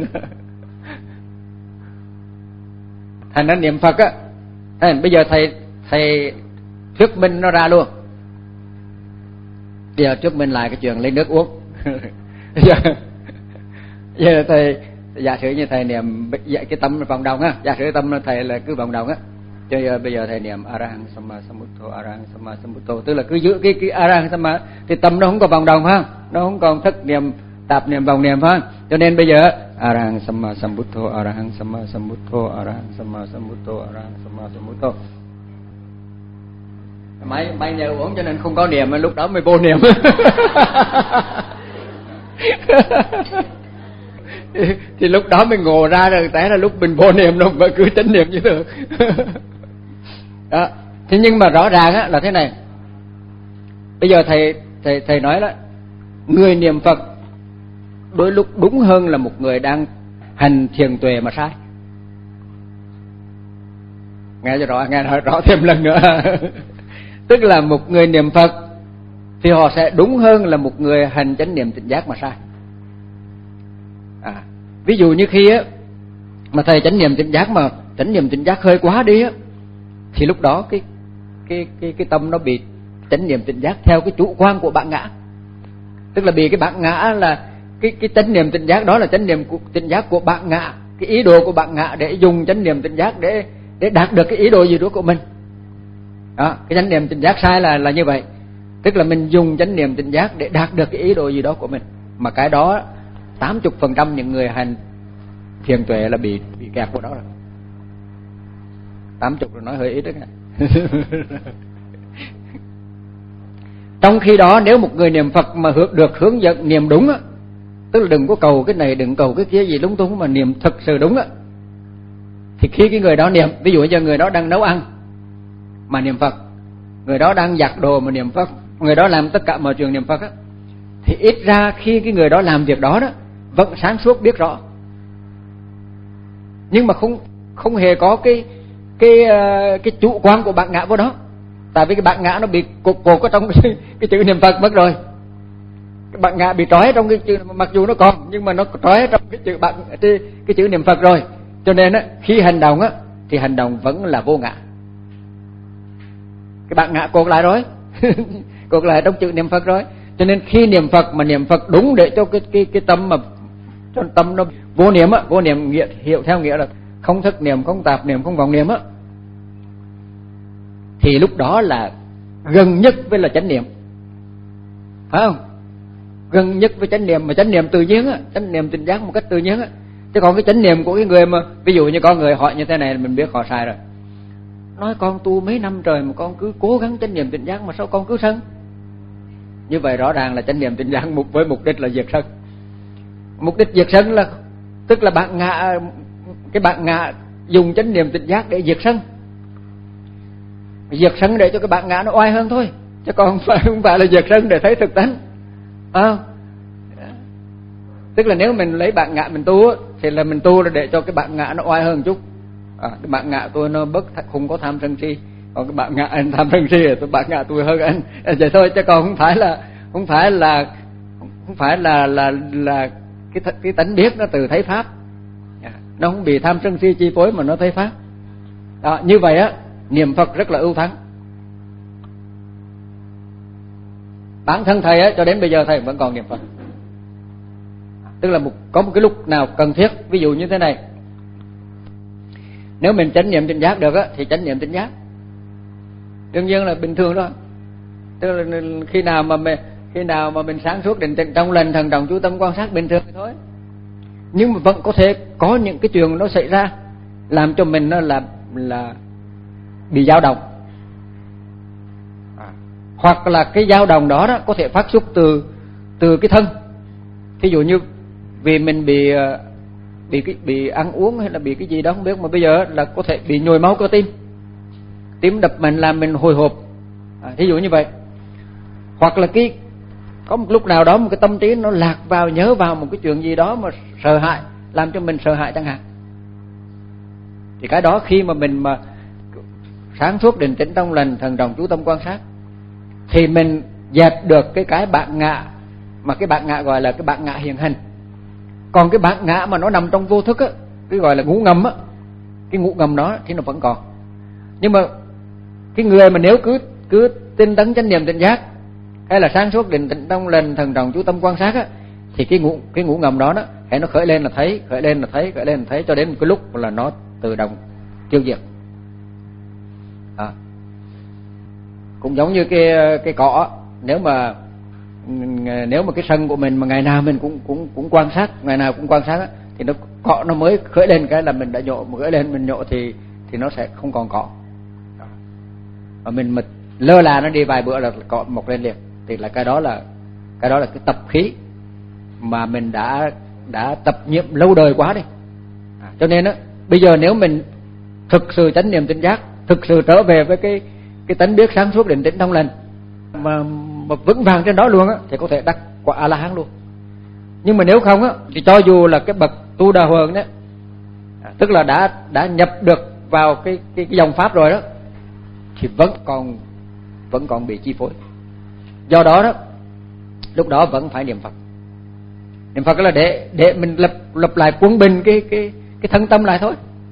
Thành ra niệm Phật á, bây giờ thầy thầy thuyết minh nó ra luôn. Bây giờ thuyết minh lại cái chuyện lấy nước uống. giờ, giờ thầy giả sử như thầy niệm dạy cái tâm vòng đồng á, giả sử tâm thầy là cứ vòng đồng á, cho bây giờ thầy niệm A-ra-hăng Samma Sambuddho, A-ra-hăng Samma Sambuddho, tức là cứ giữ cái cái A-ra-hăng Samma thì tâm nó không còn vòng đồng phải không? Nó không còn thức niệm tạp niệm vòng niệm phải không? Cho nên bây giờ A-ra-hăng Samma Sambuddho, A-ra-hăng Samma Sambuddho, A-ra-hăng Samma Sambuddho, A-ra-hăng Samma Sambuddho. Mấy mấy nhờ uống cho nên không có niệm, lúc đó mới vô niệm. Thì lúc đó mình ngộ ra rồi, té là lúc mình vô niệm đâu mà cứ chánh niệm như thường. Đó. Thế nhưng mà rõ ràng á là thế này. Bây giờ thầy thầy thầy nói đó, người niệm Phật đôi lúc đúng hơn là một người đang hành thiền tuệ mà sai. Nghe cho rõ, nghe nói rõ thêm lần nữa. Tức là một người niệm Phật thì họ sẽ đúng hơn là một người hành chánh niệm tỉnh giác mà sai. À, ví dụ như khi á mà thầy chánh niệm tỉnh giác mà chánh niệm tỉnh giác hơi quá đi á, thì lúc đó cái cái cái cái tâm nó bị chánh niệm tỉnh giác theo cái chủ quan của bản ngã. Tức là bị cái bản ngã là cái cái chánh niệm tỉnh giác đó là chánh niệm của tỉnh giác của bản ngã, cái ý đồ của bản ngã để dùng chánh niệm tỉnh giác để để đạt được cái ý đồ gì đó của mình. Đó, cái chánh niệm tỉnh giác sai là là như vậy. Tức là mình dùng chánh niệm tỉnh giác để đạt được cái ý đồ gì đó của mình. Mà cái đó tám mươi phần trăm những người hành thiền tuệ là bị bị kẹt vào đó rồi. tám mươi rồi nói hơi ít đó nghe. Trong khi đó nếu một người niệm Phật mà được hướng dẫn niệm đúng á, tức là đừng có cầu cái này, đừng cầu cái kia gì lung tung, mà niệm thực sự đúng á, thì khi cái người đó niệm, ví dụ như người đó đang nấu ăn mà niệm Phật, người đó đang giặt đồ mà niệm Phật, người đó làm tất cả mọi chuyện niệm Phật á, thì ít ra khi cái người đó làm việc đó đó vẫn sáng suốt biết rõ, nhưng mà không không hề có cái cái cái chủ quan của bản ngã vào đó. Tại vì cái bản ngã nó bị cột cột ở trong cái, cái chữ niệm Phật mất rồi. Cái bản ngã bị trói trong cái chữ, mặc dù nó còn nhưng mà nó trói trong cái chữ bản cái, cái chữ niệm Phật rồi. Cho nên á, khi hành động á thì hành động vẫn là vô ngã. Cái bản ngã cột lại rồi. Cột lại trong chữ niệm Phật rồi. Cho nên khi niệm Phật mà niệm Phật đúng để cho cái cái cái tâm mà cho tâm nó vô niệm á, vô niệm nghĩa hiểu theo nghĩa là không thức niệm, không tạp niệm, không vọng niệm á, thì lúc đó là gần nhất với là chánh niệm, phải không? Gần nhất với chánh niệm, mà chánh niệm tự nhiên á, chánh niệm tỉnh giác một cách tự nhiên á. Chứ còn cái chánh niệm của cái người mà ví dụ như có người hỏi như thế này, mình biết họ sai rồi. Nói con tu mấy năm trời mà con cứ cố gắng chánh niệm tỉnh giác mà sao con cứ sân? Như vậy rõ ràng là chánh niệm tỉnh giác mục với mục đích là diệt sân. Mục đích diệt sân là tức là bạn ngạ, cái bạn ngạ dùng chánh niệm tỉnh giác để diệt sân. Diệt sân để cho cái bạn ngạ nó oai hơn thôi, chứ còn không phải, không phải là diệt sân để thấy thực tánh. À, tức là nếu mình lấy bạn ngạ mình tu thì là mình tu là để cho cái bạn ngạ nó oai hơn chút. À, cái bạn ngạ tôi nó bất không có tham sân si, còn cái bạn ngạ anh tham sân si tôi bạn ngạ tôi hơn anh, vậy thôi, chứ còn không phải là không phải là không phải là là là cái cái tánh biết nó từ thấy pháp, à, nó không bị tham sân si chi phối mà nó thấy pháp. Đó, như vậy á, niệm Phật rất là ưu thắng. Bản thân thầy á, cho đến bây giờ thầy vẫn còn niệm Phật, tức là một, có một cái lúc nào cần thiết, ví dụ như thế này, nếu mình chánh niệm tỉnh giác được á thì chánh niệm tỉnh giác, đương nhiên là bình thường đó. Tức là khi nào mà mình khi nào mà mình sáng suốt định tĩnh trong lành thần trọng chú tâm quan sát bình thường thì thôi. Nhưng mà vẫn có thể có những cái chuyện nó xảy ra làm cho mình nó là là bị dao động, à, hoặc là cái dao động đó, đó có thể phát xuất từ từ cái thân. Ví dụ như vì mình bị bị cái bị ăn uống hay là bị cái gì đó không biết, mà bây giờ là có thể bị nhồi máu cơ tim, tim đập mạnh làm mình hồi hộp, à, ví dụ như vậy. Hoặc là cái có một lúc nào đó một cái tâm trí nó lạc vào, nhớ vào một cái chuyện gì đó mà sợ hãi, làm cho mình sợ hãi chẳng hạn. Thì cái đó khi mà mình mà sáng suốt định tĩnh trong lành thần trọng chú tâm quan sát thì mình dẹp được cái cái bạn ngạ, mà cái bạn ngạ gọi là cái bạn ngạ hiện hành. Còn cái bạn ngạ mà nó nằm trong vô thức á, cái gọi là ngủ ngầm á, cái ngủ ngầm đó thì nó vẫn còn. Nhưng mà cái người mà nếu cứ cứ tinh tấn chánh niệm tỉnh giác hay là sáng suốt định tĩnh trong lành thần trọng chú tâm quan sát á, thì cái ngủ cái ngủ ngầm đó đó, hãy nó khởi lên là thấy, khởi lên là thấy, khởi lên là thấy, cho đến một cái lúc là nó tự động tiêu diệt. À, cũng giống như cái cái cỏ, nếu mà nếu mà cái sân của mình mà ngày nào mình cũng cũng cũng quan sát, ngày nào cũng quan sát á, thì nó cỏ nó mới khởi lên cái là mình đã nhộ, mà khởi lên mình nhộ thì thì nó sẽ không còn cỏ. Và mình mà lơ là nó đi vài bữa là cỏ mọc lên liền, thì là cái đó là cái đó là cái tập khí mà mình đã đã tập nhiễm lâu đời quá đi. À, cho nên á, bây giờ nếu mình thực sự chánh niệm tỉnh giác, thực sự trở về với cái cái tánh biết sáng suốt định tĩnh trong lành mà mà vững vàng trên đó luôn á, thì có thể đắc quả A La Hán luôn. Nhưng mà nếu không á, thì cho dù là cái bậc tu đà huần đấy, tức là đã đã nhập được vào cái cái, cái dòng pháp rồi đó, thì vẫn còn vẫn còn bị chi phối. Do đó đó, lúc đó vẫn phải niệm Phật. Niệm Phật là để để mình lập lập lại quân bình cái cái cái thân tâm lại thôi.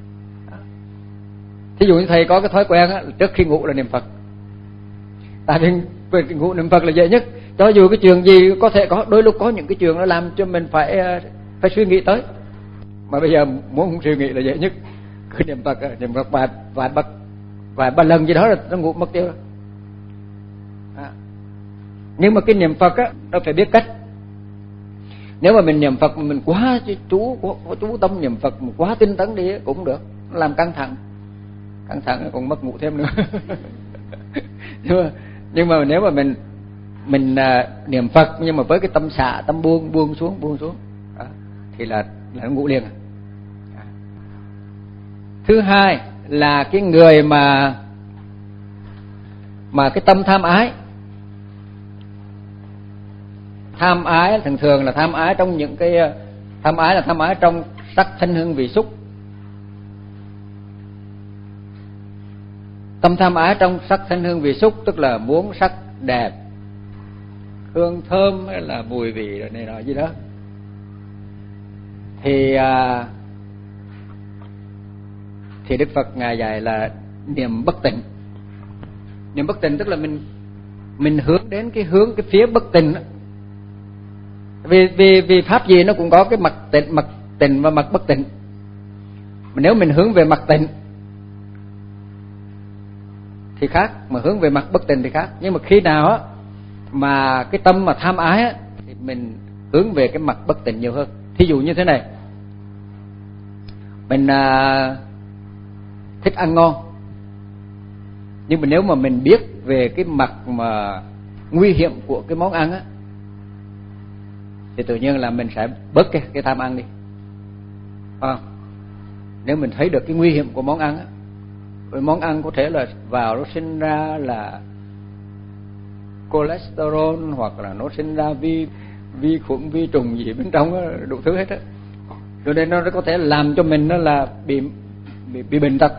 Thí dụ như thầy có cái thói quen á, trước khi ngủ là niệm Phật. Tại vì về cái ngủ niệm Phật là dễ nhất. Cho dù cái chuyện gì có thể có, đôi lúc có những cái chuyện nó làm cho mình phải phải suy nghĩ tới. Mà bây giờ muốn không suy nghĩ là dễ nhất. Cứ niệm Phật, niệm Phật vài vài bậc vài ba lần gì đó là nó ngủ mất tiêu. À. Nhưng mà cái niệm Phật á, nó phải biết cách. Nếu mà mình niệm Phật mà mình quá chú quá chú tâm niệm Phật, mà quá tinh tấn đi cũng được, nó làm căng thẳng. Căng thẳng còn mất ngủ thêm nữa. nhưng mà nhưng mà nếu mà mình mình uh, niệm Phật nhưng mà với cái tâm xả, tâm buông buông xuống buông xuống đó, thì là là nó ngủ liền. À. Thứ hai là cái người mà mà cái tâm tham ái, tham ái thường thường là tham ái trong những cái tham ái là tham ái trong sắc thanh hương vị xúc. Tâm tham ái trong sắc thanh hương vị xúc tức là muốn sắc đẹp, hương thơm hay là mùi vị rồi này nọ gì đó. Thì à, thì Đức Phật ngài dạy là niệm bất tịnh. Niệm bất tịnh tức là mình mình hướng đến cái hướng cái phía bất tịnh đó. Vì vì vì pháp gì nó cũng có cái mặt tịnh, mặt tịnh và mặt bất tịnh. Mà nếu mình hướng về mặt tịnh thì khác, mà hướng về mặt bất tịnh thì khác. Nhưng mà khi nào á mà cái tâm mà tham ái á, thì mình hướng về cái mặt bất tịnh nhiều hơn. Thí dụ như thế này, mình à, thích ăn ngon, nhưng mà nếu mà mình biết về cái mặt mà nguy hiểm của cái món ăn á, thì tự nhiên là mình sẽ bớt cái, cái tham ăn đi. À, nếu mình thấy được cái nguy hiểm của món ăn á, với món ăn có thể là vào nó sinh ra là cholesterol, hoặc là nó sinh ra vi vi khuẩn, vi trùng gì bên trong đó, đủ thứ hết á, cho nên nó có thể làm cho mình nó là bị bị, bị bệnh tật.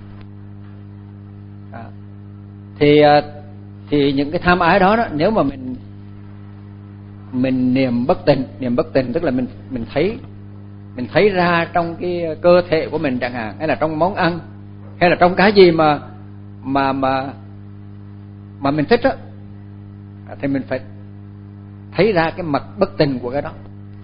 À, thì thì những cái tham ái đó, đó nếu mà mình mình niệm bất tịnh, niệm bất tịnh tức là mình mình thấy mình thấy ra trong cái cơ thể của mình chẳng hạn, hay là trong món ăn, hay là trong cái gì mà mà mà mà mình thích á, thì mình phải thấy ra cái mặt bất tịnh của cái đó.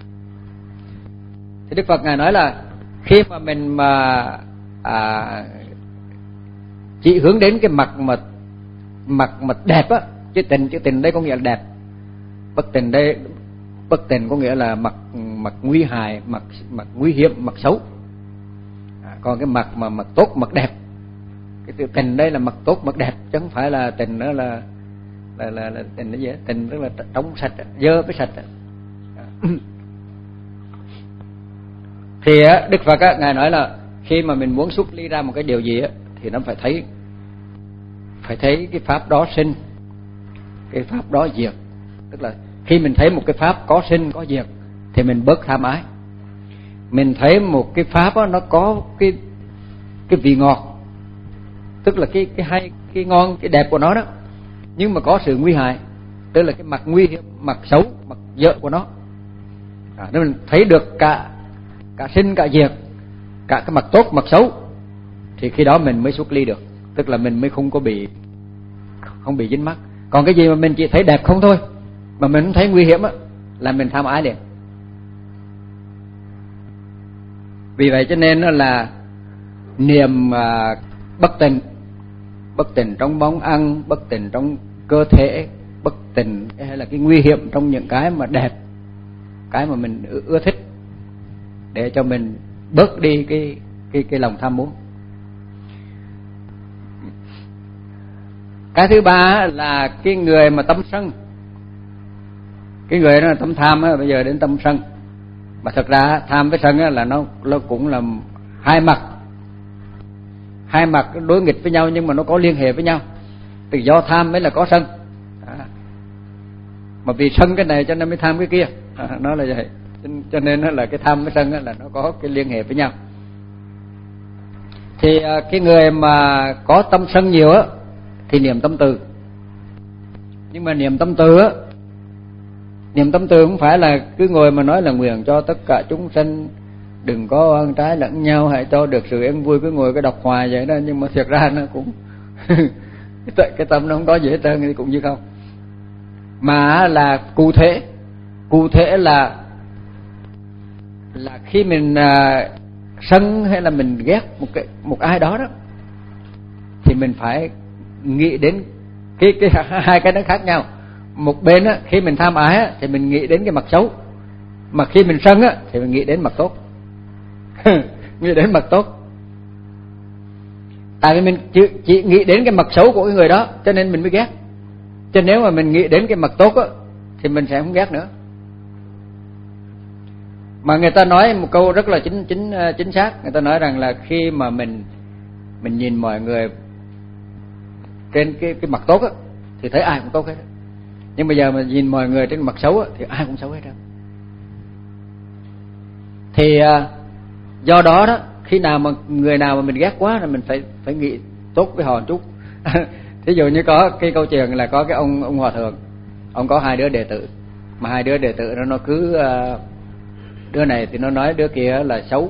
Thì Đức Phật ngài nói là khi mà mình mà à, chỉ hướng đến cái mặt mà mặt mặt đẹp á, chứ tịnh chứ tịnh đây có nghĩa là đẹp, bất tịnh đây bất tịnh có nghĩa là mặt mặt nguy hại, mặt mặt nguy hiểm, mặt xấu. À, còn cái mặt mà mặt tốt, mặt đẹp, cái từ tịnh đây là mặt tốt, mặt đẹp, chứ không phải là tịnh đó là là là, là tịnh là gì đó. Tịnh tức là trong sạch, dơ với sạch. À. Thì Đức Phật á, ngài nói là khi mà mình muốn xuất ly ra một cái điều gì á, thì nó phải thấy phải thấy cái pháp đó sinh, cái pháp đó diệt. Tức là khi mình thấy một cái pháp có sinh có diệt thì mình bớt tham ái. Mình thấy một cái pháp đó, nó có cái cái vị ngọt, tức là cái cái hay, cái ngon, cái đẹp của nó đó, nhưng mà có sự nguy hại, tức là cái mặt nguy hiểm, mặt xấu, mặt dơ của nó. À, nếu mình thấy được cả cả sinh cả diệt, cả cái mặt tốt mặt xấu, thì khi đó mình mới xuất ly được, tức là mình mới không có bị không bị dính mắc. Còn cái gì mà mình chỉ thấy đẹp không thôi, mà mình không thấy nguy hiểm á, là mình tham ái liền. Vì vậy cho nên là niệm uh, bất tịnh, bất tịnh trong món ăn, bất tịnh trong cơ thể, bất tịnh hay là cái nguy hiểm trong những cái mà đẹp, cái mà mình ưa thích, để cho mình bớt đi cái cái cái lòng tham muốn. Cái thứ ba là cái người mà tâm sân. Cái người đó là tâm tham á, bây giờ đến tâm sân. Mà thật ra tham với sân á, là nó, nó cũng là hai mặt, hai mặt đối nghịch với nhau, nhưng mà nó có liên hệ với nhau. Từ do tham mới là có sân. À, mà vì sân cái này cho nên mới tham cái kia. À, nó là vậy. Cho nên là cái tham với sân á, là nó có cái liên hệ với nhau. Thì cái người mà có tâm sân nhiều á, thì niệm tâm từ. Nhưng mà niệm tâm từ á, niệm tâm từ không phải là cứ ngồi mà nói là nguyện cho tất cả chúng sanh đừng có oan trái lẫn nhau, hãy cho được sự yên vui, cứ ngồi cái đọc hoài vậy đó. Nhưng mà thiệt ra nó cũng cái tâm nó không có gì hết trơn, thì cũng như không. Mà là cụ thể, cụ thể là là khi mình à, sân hay là mình ghét một cái một ai đó đó, thì mình phải nghĩ đến cái cái hai cái nó khác nhau. Một bên á, khi mình tham ái á, thì mình nghĩ đến cái mặt xấu, mà khi mình sân á, thì mình nghĩ đến mặt tốt. Nghĩ đến mặt tốt. Tại vì mình chỉ, chỉ nghĩ đến cái mặt xấu của cái người đó, cho nên mình mới ghét. Cho nếu mà mình nghĩ đến cái mặt tốt á, thì mình sẽ không ghét nữa. Mà người ta nói một câu rất là chính chính chính xác, người ta nói rằng là khi mà mình mình nhìn mọi người trên cái cái mặt tốt á, thì thấy ai cũng tốt hết. Nhưng bây giờ mà nhìn mọi người trên mặt xấu á, thì ai cũng xấu hết trơn. Thì do đó đó, khi nào mà người nào mà mình ghét quá là mình phải phải nghĩ tốt với họ một chút. Thí dụ như có cái câu chuyện là có cái ông ông hòa thượng, ông có hai đứa đệ tử, mà hai đứa đệ tử nó nó cứ đứa này thì nó nói đứa kia là xấu,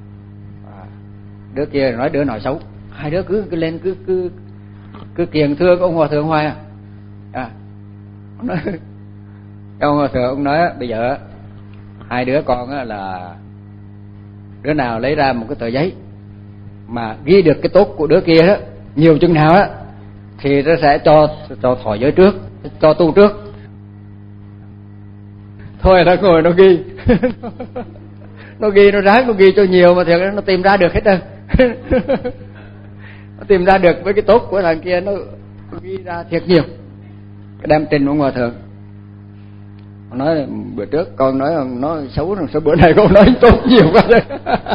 đứa kia nói đứa nào xấu, hai đứa cứ, cứ lên cứ cứ cứ kiềng thưa ông hòa thượng hoài à. À, ông nói, ông hòa thượng ông nói bây giờ hai đứa con là đứa nào lấy ra một cái tờ giấy mà ghi được cái tốt của đứa kia đó nhiều chừng nào á, thì nó sẽ cho cho thọ giới trước, cho tu trước. Thôi nó ngồi nó ghi nó ghi nó ráng nó ghi cho nhiều mà thiệt nó tìm ra được hết trơn. Nó tìm ra được với cái tốt của thằng kia, nó, nó ghi ra thiệt nhiều. Cái đem trình ông hòa thượng nói bữa trước con nói nó xấu rồi, sao bữa này con nói tốt nhiều quá rồi.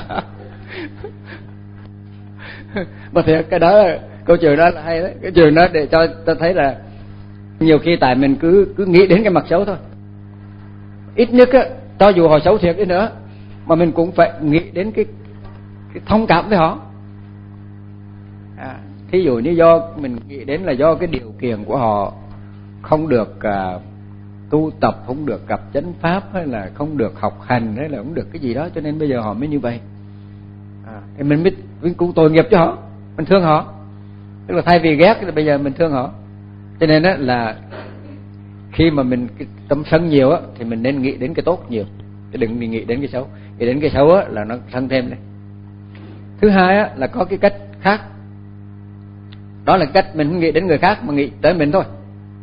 Mà thiệt cái đó câu chuyện đó là hay đấy, cái chuyện đó để cho ta thấy là nhiều khi tại mình cứ cứ nghĩ đến cái mặt xấu thôi. Ít nhất á, cho dù họ xấu thiệt đi nữa mà mình cũng phải nghĩ đến cái, cái thông cảm với họ. À, thí dụ như do mình nghĩ đến là do cái điều kiện của họ không được à, tu tập, không được gặp chánh pháp, hay là không được học hành, hay là không được cái gì đó, cho nên bây giờ họ mới như vậy. À, thì mình mới mình cũng tội nghiệp cho họ, mình thương họ. Tức là thay vì ghét thì bây giờ mình thương họ. Cho nên á là khi mà mình cái tâm sân nhiều á thì mình nên nghĩ đến cái tốt nhiều, chứ đừng nghĩ đến cái xấu. Nghĩ đến cái xấu á là nó sân thêm đấy. Thứ hai á là có cái cách khác. Đó là cách mình không nghĩ đến người khác mà nghĩ tới mình thôi.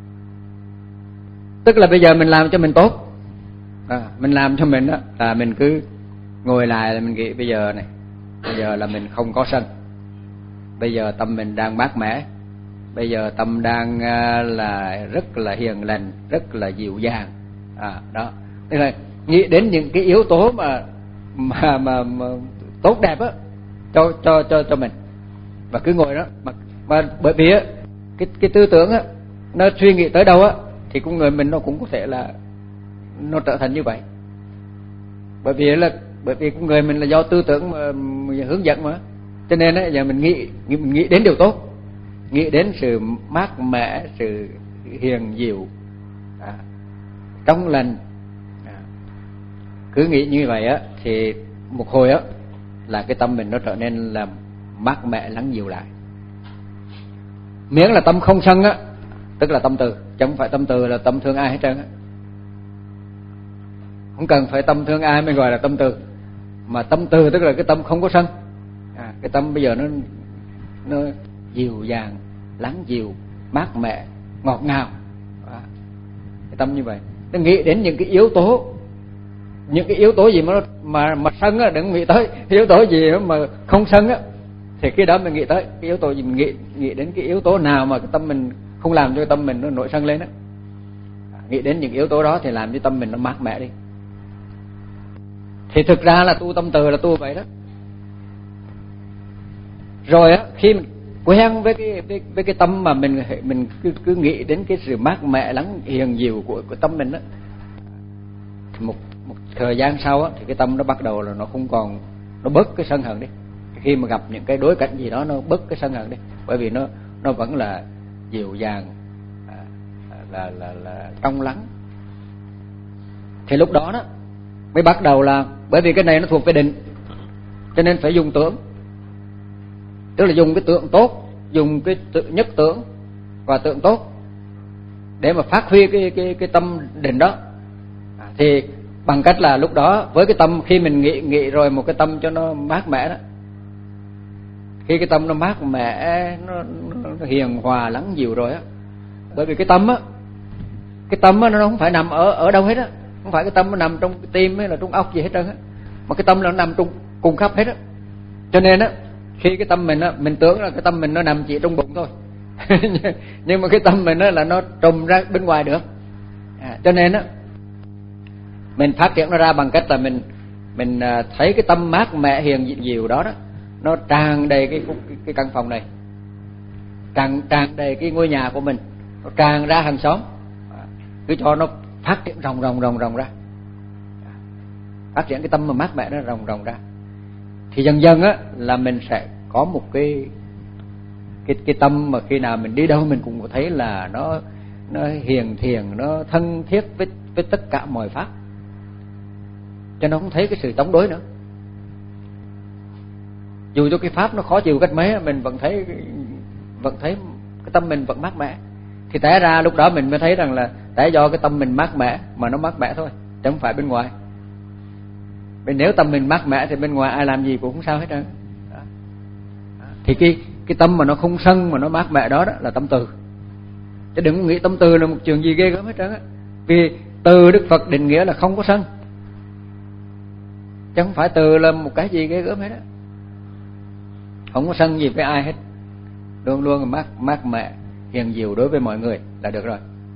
Tức là bây giờ mình làm cho mình tốt, à, mình làm cho mình á là mình cứ ngồi lại là mình nghĩ bây giờ này, bây giờ là mình không có sân, bây giờ tâm mình đang mát mẻ, bây giờ tâm đang là rất là hiền lành, rất là dịu dàng. À đó, tức là nghĩ đến những cái yếu tố mà mà mà, mà tốt đẹp á cho cho cho cho mình, và cứ ngồi đó mà, mà bởi vì á cái cái tư tưởng á nó suy nghĩ tới đâu á thì con người mình nó cũng có thể là nó trở thành như vậy. Bởi vì là bởi vì con người mình là do tư tưởng mà, mà hướng dẫn mà, cho nên á giờ mình nghĩ mình nghĩ đến điều tốt, nghĩ đến sự mát mẻ, sự hiền dịu, à, trong lành. À, cứ nghĩ như vậy á thì một hồi á là cái tâm mình nó trở nên là mát mẻ lắng dịu lại. Miễn là tâm không sân á, tức là tâm từ, chứ không phải tâm từ là tâm thương ai hết trơn á. Không cần phải tâm thương ai mới gọi là tâm từ, mà tâm từ tức là cái tâm không có sân. À, cái tâm bây giờ nó nó dịu dàng, lắng dịu, mát mẻ, ngọt ngào. À, cái tâm như vậy. Nó nghĩ đến những cái yếu tố, những cái yếu tố gì mà mà mà sân á đừng nghĩ tới, yếu tố gì mà không sân á thì cái đó mình nghĩ tới. Cái yếu tố gì mình nghĩ nghĩ đến cái yếu tố nào mà cái tâm mình không làm cho cái tâm mình nó nổi sân lên á. À, nghĩ đến những yếu tố đó thì làm cho tâm mình nó mát mẻ đi. Thì thực ra là tu tâm từ là tu vậy đó. Rồi á khi mình quen với cái với, với cái tâm mà mình mình cứ cứ nghĩ đến cái sự mát mẻ lắng hiền dịu của của tâm mình á, thì một một thời gian sau á thì cái tâm nó bắt đầu là nó không còn, nó bớt cái sân hận đi. Khi mà gặp những cái đối cảnh gì đó nó bớt cái sân hận đi, bởi vì nó nó vẫn là dịu dàng, à, là là là trong lắng. Thì lúc đó đó mới bắt đầu là, bởi vì cái này nó thuộc về định, cho nên phải dùng tưởng, tức là dùng cái tượng tốt, dùng cái tự nhất tưởng và tượng tốt để mà phát huy cái cái cái tâm định đó. À, thì bằng cách là lúc đó với cái tâm, khi mình nghĩ nghĩ rồi một cái tâm cho nó mát mẻ đó, khi cái tâm nó mát mẻ, nó, nó, nó hiền hòa lắng dịu rồi á, bởi vì cái tâm á, cái tâm á nó không phải nằm ở ở đâu hết á, không phải cái tâm nó nằm trong cái tim hay là trong óc gì hết trơn á, mà cái tâm nó nằm trong cùng khắp hết á. Cho nên á khi cái tâm mình á, mình tưởng là cái tâm mình nó nằm chỉ trong bụng thôi, nhưng mà cái tâm mình á là nó trùm ra bên ngoài được. À, cho nên á mình phát triển nó ra bằng cách là mình mình thấy cái tâm mát mẻ hiền dịu đó đó, nó tràn đầy cái cái, cái căn phòng này, tràn tràn đầy cái ngôi nhà của mình, nó tràn ra hàng xóm, cứ cho nó phát triển ròng ròng ròng ròng ra, phát triển cái tâm mà mát mẻ nó ròng ròng ra, thì dần dần á là mình sẽ có một cái cái cái tâm mà khi nào mình đi đâu mình cũng có thấy là nó nó hiền thiền, nó thân thiết với với tất cả mọi pháp, cho nó không thấy cái sự chống đối nữa. Dù cho cái pháp nó khó chịu cách mấy, mình vẫn thấy vẫn thấy cái tâm mình vẫn mát mẻ. Thì té ra lúc đó mình mới thấy rằng là tại do cái tâm mình mát mẻ mà nó mát mẻ thôi, chứ không phải bên ngoài. Vì nếu tâm mình mát mẻ thì bên ngoài ai làm gì cũng không sao hết trơn. Thì cái cái tâm mà nó không sân mà nó mát mẻ đó, đó là tâm từ. Chứ đừng có nghĩ tâm từ là một chuyện gì ghê gớm hết trơn á. Vì từ Đức Phật định nghĩa là không có sân, chứ không phải từ là một cái gì ghê gớm hết á. Không có sân gì với ai hết, luôn luôn mát mát mẻ hiền diệu đối với mọi người là được rồi.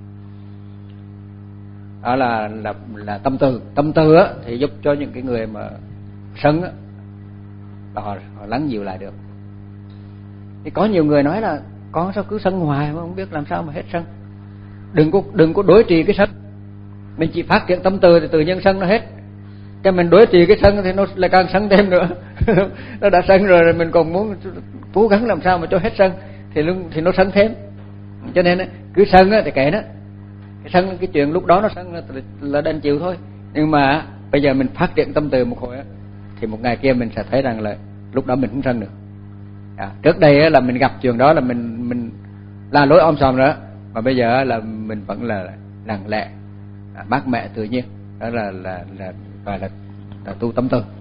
Đó là là là tâm từ. Tâm từ á thì giúp cho những cái người mà sân á là họ, họ lắng dịu lại được. Thì có nhiều người nói là con sao cứ sân hoài mà không biết làm sao mà hết sân. Đừng có đừng có đối trì cái sân. Mình chỉ phát triển tâm từ thì tự nhiên sân nó hết. Cho mình đối trì cái sân thì nó lại càng sân thêm nữa. Nó đã sân rồi, rồi mình còn muốn cố gắng làm sao mà cho hết sân thì thì nó sân thêm. Cho nên cứ sân thì kệ nó. Cái sân, cái chuyện lúc đó nó sân là đành chịu thôi. Nhưng mà bây giờ mình phát triển tâm từ một hồi thì một ngày kia mình sẽ thấy rằng là lúc đó mình không sân được. À, trước đây là mình gặp chuyện đó là mình mình la lối om sòm rồi, mà bây giờ là mình vẫn là lặng lẽ, à, mát mẻ tự nhiên. Đó là là là gọi là, là tu tâm từ.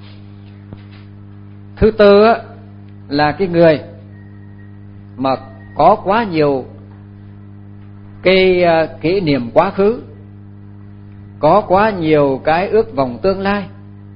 Thứ tư á, là cái người mà có quá nhiều cái uh, kỷ niệm quá khứ, có quá nhiều cái ước vọng tương lai,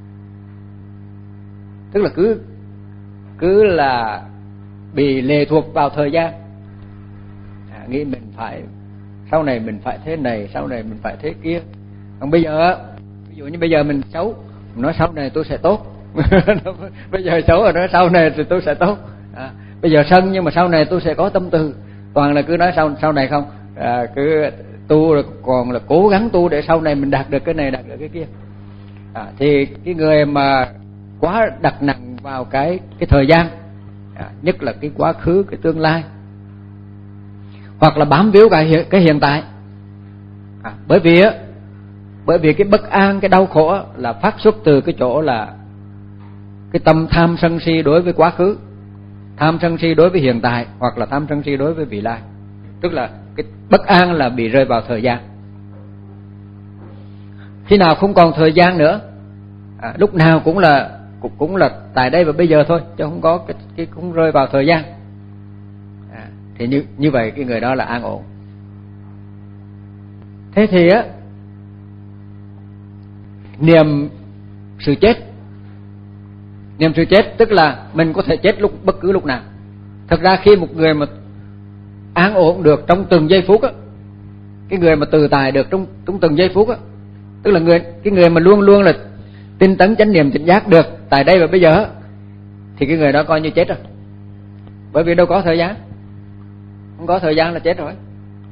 tức là cứ cứ là bị lệ thuộc vào thời gian, à, nghĩ mình phải sau này mình phải thế này, sau này mình phải thế kia. Còn bây giờ ví dụ như bây giờ mình xấu, mình nói sau này tôi sẽ tốt. Bây giờ xấu rồi nói sau này thì tôi sẽ tốt. À, bây giờ sân nhưng mà sau này tôi sẽ có tâm từ. Toàn là cứ nói sau sau này không, à, cứ tu rồi còn là cố gắng tu để sau này mình đạt được cái này, đạt được cái kia. À, thì cái người mà quá đặt nặng vào cái cái thời gian, à, nhất là cái quá khứ, cái tương lai, hoặc là bám víu cái hiện, cái hiện tại, à, bởi vì á bởi vì cái bất an, cái đau khổ là phát xuất từ cái chỗ là cái tâm tham sân si đối với quá khứ, tham sân si đối với hiện tại, hoặc là tham sân si đối với vị lai. Tức là cái bất an là bị rơi vào thời gian. Khi nào không còn thời gian nữa, à, lúc nào cũng là cũng, cũng là tại đây và bây giờ thôi, chứ không có cái, cái không rơi vào thời gian, à, thì như như vậy cái người đó là an ổn. Thế thì á, niệm sự chết, niệm sự chết tức là mình có thể chết lúc bất cứ lúc nào. Thật ra khi một người mà an ổn được trong từng giây phút á, cái người mà tự tại được trong trong từng giây phút á, tức là người cái người mà luôn luôn là tinh tấn chánh niệm tỉnh giác được tại đây và bây giờ á, thì cái người đó coi như chết rồi. Bởi vì đâu có thời gian, không có thời gian là chết rồi.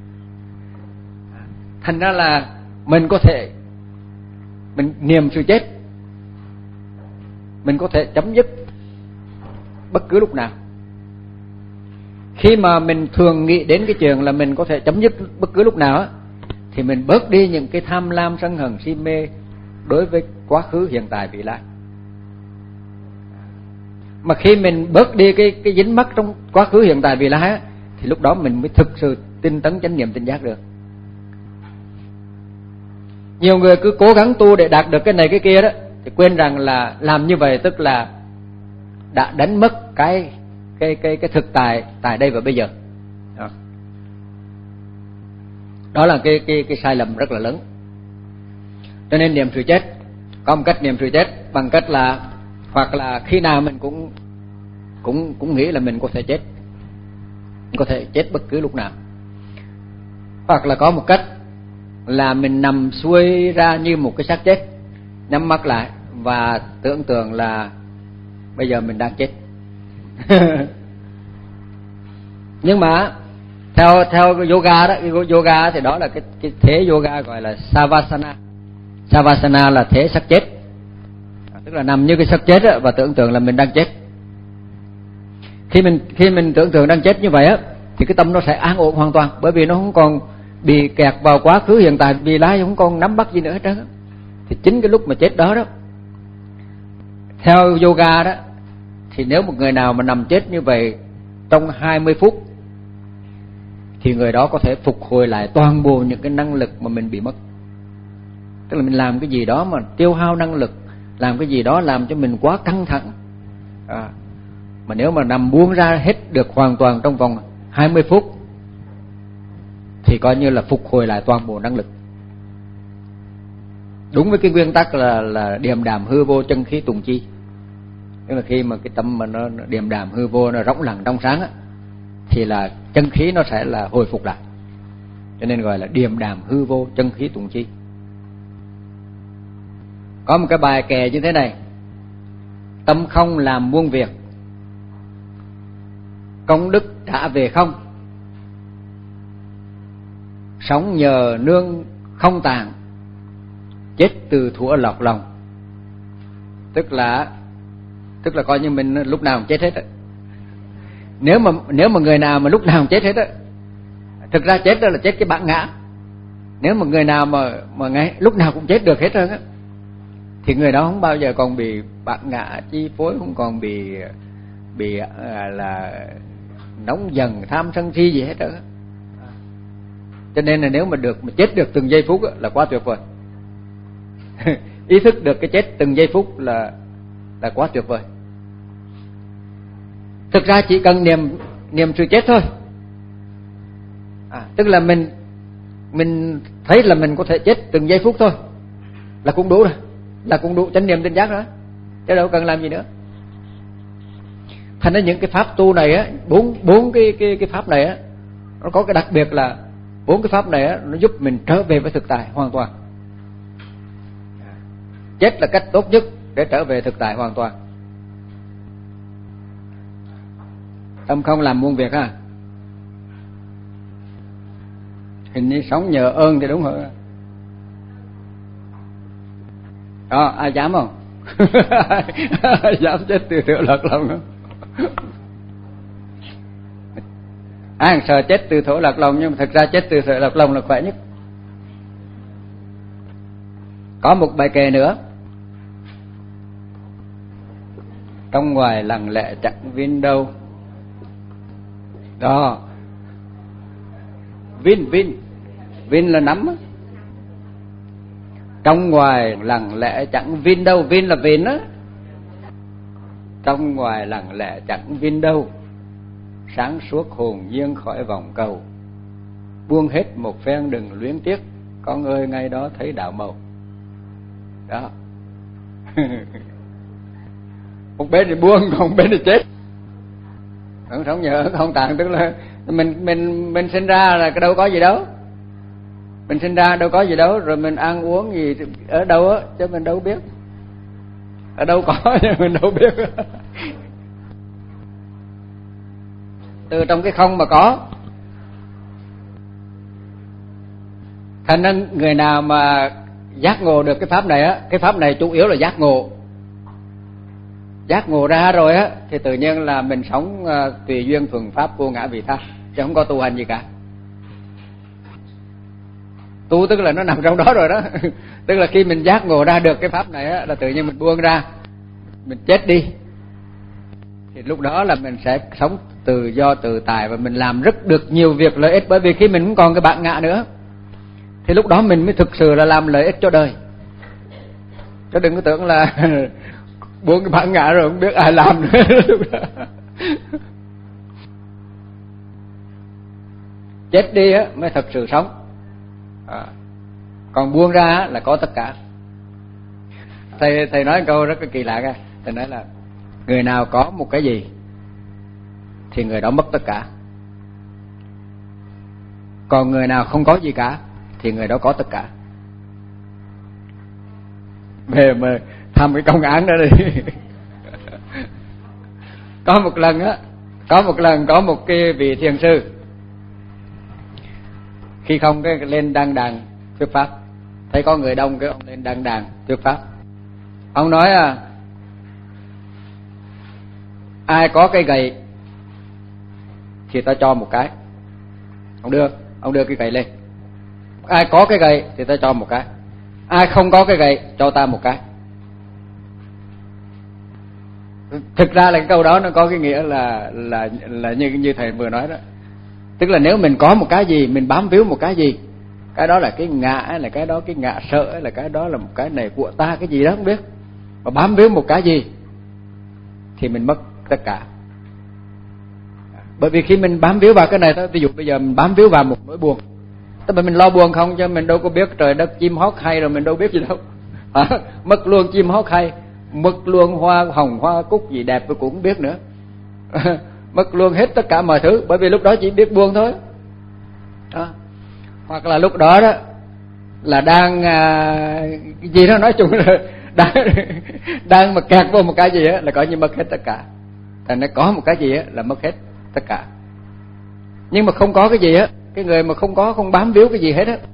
Thành ra là mình có thể mình niệm sự chết, mình có thể chấm dứt bất cứ lúc nào. Khi mà mình thường nghĩ đến cái chuyện là mình có thể chấm dứt bất cứ lúc nào á, thì mình bớt đi những cái tham lam sân hận si mê đối với quá khứ, hiện tại, vị lai. Mà khi mình bớt đi cái cái dính mắc trong quá khứ, hiện tại, vị lai á, thì lúc đó mình mới thực sự tinh tấn chánh niệm tỉnh giác được. Nhiều người cứ cố gắng tu để đạt được cái này cái kia đó, thì quên rằng là làm như vậy tức là đã đánh mất cái cái cái cái thực tại tại đây và bây giờ. Đó, đó là cái cái cái sai lầm rất là lớn. Cho nên niệm sự chết, có một cách niệm sự chết bằng cách là hoặc là khi nào mình cũng cũng cũng nghĩ là mình có thể chết, có thể chết bất cứ lúc nào. Hoặc là có một cách là mình nằm xuôi ra như một cái xác chết, nhắm mắt lại và tưởng tượng là bây giờ mình đang chết. Nhưng mà theo theo yoga đó, yoga thì đó là cái cái thế yoga gọi là savasana. Savasana là thế xác chết, tức là nằm như cái xác chết đó, và tưởng tượng là mình đang chết. Khi mình khi mình tưởng tượng đang chết như vậy á, thì cái tâm nó sẽ an ổn hoàn toàn, bởi vì nó không còn bị kẹt vào quá khứ, hiện tại, vị lai, không còn nắm bắt gì nữa hết trơn. Thì chính cái lúc mà chết đó đó, theo yoga đó, thì nếu một người nào mà nằm chết như vậy trong hai mươi phút thì người đó có thể phục hồi lại toàn bộ những cái năng lực mà mình bị mất. Tức là mình làm cái gì đó mà tiêu hao năng lực, làm cái gì đó làm cho mình quá căng thẳng, à, Mà nếu mà nằm buông ra hết được hoàn toàn trong vòng hai mươi phút thì coi như là phục hồi lại toàn bộ năng lực. Đúng với cái nguyên tắc là là điềm đạm hư vô chân khí tùng chi. Tức là khi mà cái tâm mà nó điềm đạm hư vô, nó rỗng lặng trong sáng á, thì là chân khí nó sẽ là hồi phục lại. Cho nên gọi là điềm đạm hư vô chân khí tùng chi. Có một cái bài kệ như thế này: tâm không làm muôn việc, công đức trả về không. Sống nhờ nương không tàn, chết từ thuở lọt lòng. Tức là tức là coi như mình lúc nào cũng chết hết á. Nếu mà nếu mà người nào mà lúc nào cũng chết hết á, thực ra chết đó là chết cái bản ngã. Nếu mà người nào mà mà ngay lúc nào cũng chết được hết trơn á, thì người đó không bao giờ còn bị bản ngã chi phối, không còn bị bị à, là nóng dần tham sân si gì hết trơn á. Cho nên là nếu mà được mà chết được từng giây phút á, là quá tuyệt vời. Ý thức được cái chết từng giây phút là là quá tuyệt vời. Thực ra chỉ cần niệm niệm sự chết thôi. À, tức là mình mình thấy là mình có thể chết từng giây phút thôi là cũng đủ rồi, là cũng đủ chánh niệm tỉnh giác rồi, chứ đâu cần làm gì nữa. Thành ra những cái pháp tu này á, bốn bốn cái cái cái pháp này á, nó có cái đặc biệt là bốn cái pháp này á, nó giúp mình trở về với thực tại hoàn toàn. Chết là cách tốt nhất để trở về thực tại hoàn toàn. Tâm không làm muôn việc ha. Hình như sống nhờ ơn thì đúng rồi. Đó, ai dám không? Ai dám chết từ thuở lọt lòng không? Ai sợ chết từ thuở lọt lòng, nhưng mà thực ra chết từ thuở lọt lòng là khỏe nhất. Có một bài kệ nữa: trong ngoài lặng lẽ chẳng vin đâu. Đó, vin vin vin là nắm á. Trong ngoài lặng lẽ chẳng vin đâu, vin là vin á. Trong ngoài lặng lẽ chẳng vin đâu, sáng suốt hồn nhiên khỏi vòng cầu. Buông hết một phen đừng luyến tiếc, con ơi ngay đó thấy đạo màu. Đó. Một bên thì buông, còn một bên thì chết. Không sống nhờ không tàn, tức là mình mình mình sinh ra là đâu có gì đâu. Mình sinh ra đâu có gì đâu, rồi mình ăn uống gì ở đâu á, chứ mình đâu biết. Ở đâu có chứ mình đâu biết. Từ trong cái không mà có. Thành nên người nào mà giác ngộ được cái pháp này á, cái pháp này chủ yếu là giác ngộ. Giác ngộ ra rồi á thì tự nhiên là mình sống uh, tùy duyên thuần pháp vô ngã vị tha, chứ không có tu hành gì cả. Tu tức là nó nằm trong đó rồi đó. Tức là khi mình giác ngộ ra được cái pháp này á, là tự nhiên mình buông ra, mình chết đi, thì lúc đó là mình sẽ sống tự do tự tại, và mình làm rất được nhiều việc lợi ích. Bởi vì khi mình không còn cái bản ngã nữa thì lúc đó mình mới thực sự là làm lợi ích cho đời. Chứ đừng có tưởng là buông cái bản ngã rồi không biết ai làm nữa. Chết đi á mới thật sự sống. À, còn buông ra á, là có tất cả. Thầy thầy nói câu rất là kỳ lạ kìa. Thầy nói là người nào có một cái gì thì người đó mất tất cả. Còn người nào không có gì cả thì người đó có tất cả. Về mà thăm cái công án đó đi. Có một lần á, có một lần có một cái vị thiền sư, khi không cái lên đăng đàn thuyết pháp, thấy có người đông cái ông lên đăng đàn thuyết pháp. Ông nói à, ai có cây gậy thì ta cho một cái. Ông đưa, ông đưa cái gậy lên. Ai có cái gậy thì ta cho một cái. Ai không có cái gậy cho ta một cái. Thực ra là cái câu đó nó có cái nghĩa là là là như như thầy vừa nói đó. Tức là nếu mình có một cái gì, mình bám víu một cái gì, cái đó là cái ngã, là cái đó cái ngã sợ, là cái đó là một cái này của ta, cái gì đó không biết. Mà bám víu một cái gì thì mình mất tất cả. Bởi vì khi mình bám víu vào cái này thôi, ví dụ bây giờ mình bám víu vào một nỗi buồn, tức là mình lo buồn không, cho mình đâu có biết trời đất chim hót hay rồi mình đâu biết gì đâu. Hả? Mất luôn chim hót hay, mất luôn hoa hồng hoa cúc gì đẹp tôi cũng không biết nữa. Mất luôn hết tất cả mọi thứ, bởi vì lúc đó chỉ biết buông thôi. Đó. Hoặc là lúc đó đó là đang à, gì đó nói chung là đang đang mà kẹt vô một cái gì á là coi như mất hết tất cả. Thành nó có một cái gì á là mất hết tất cả. Nhưng mà không có cái gì á, cái người mà không có không bám víu cái gì hết á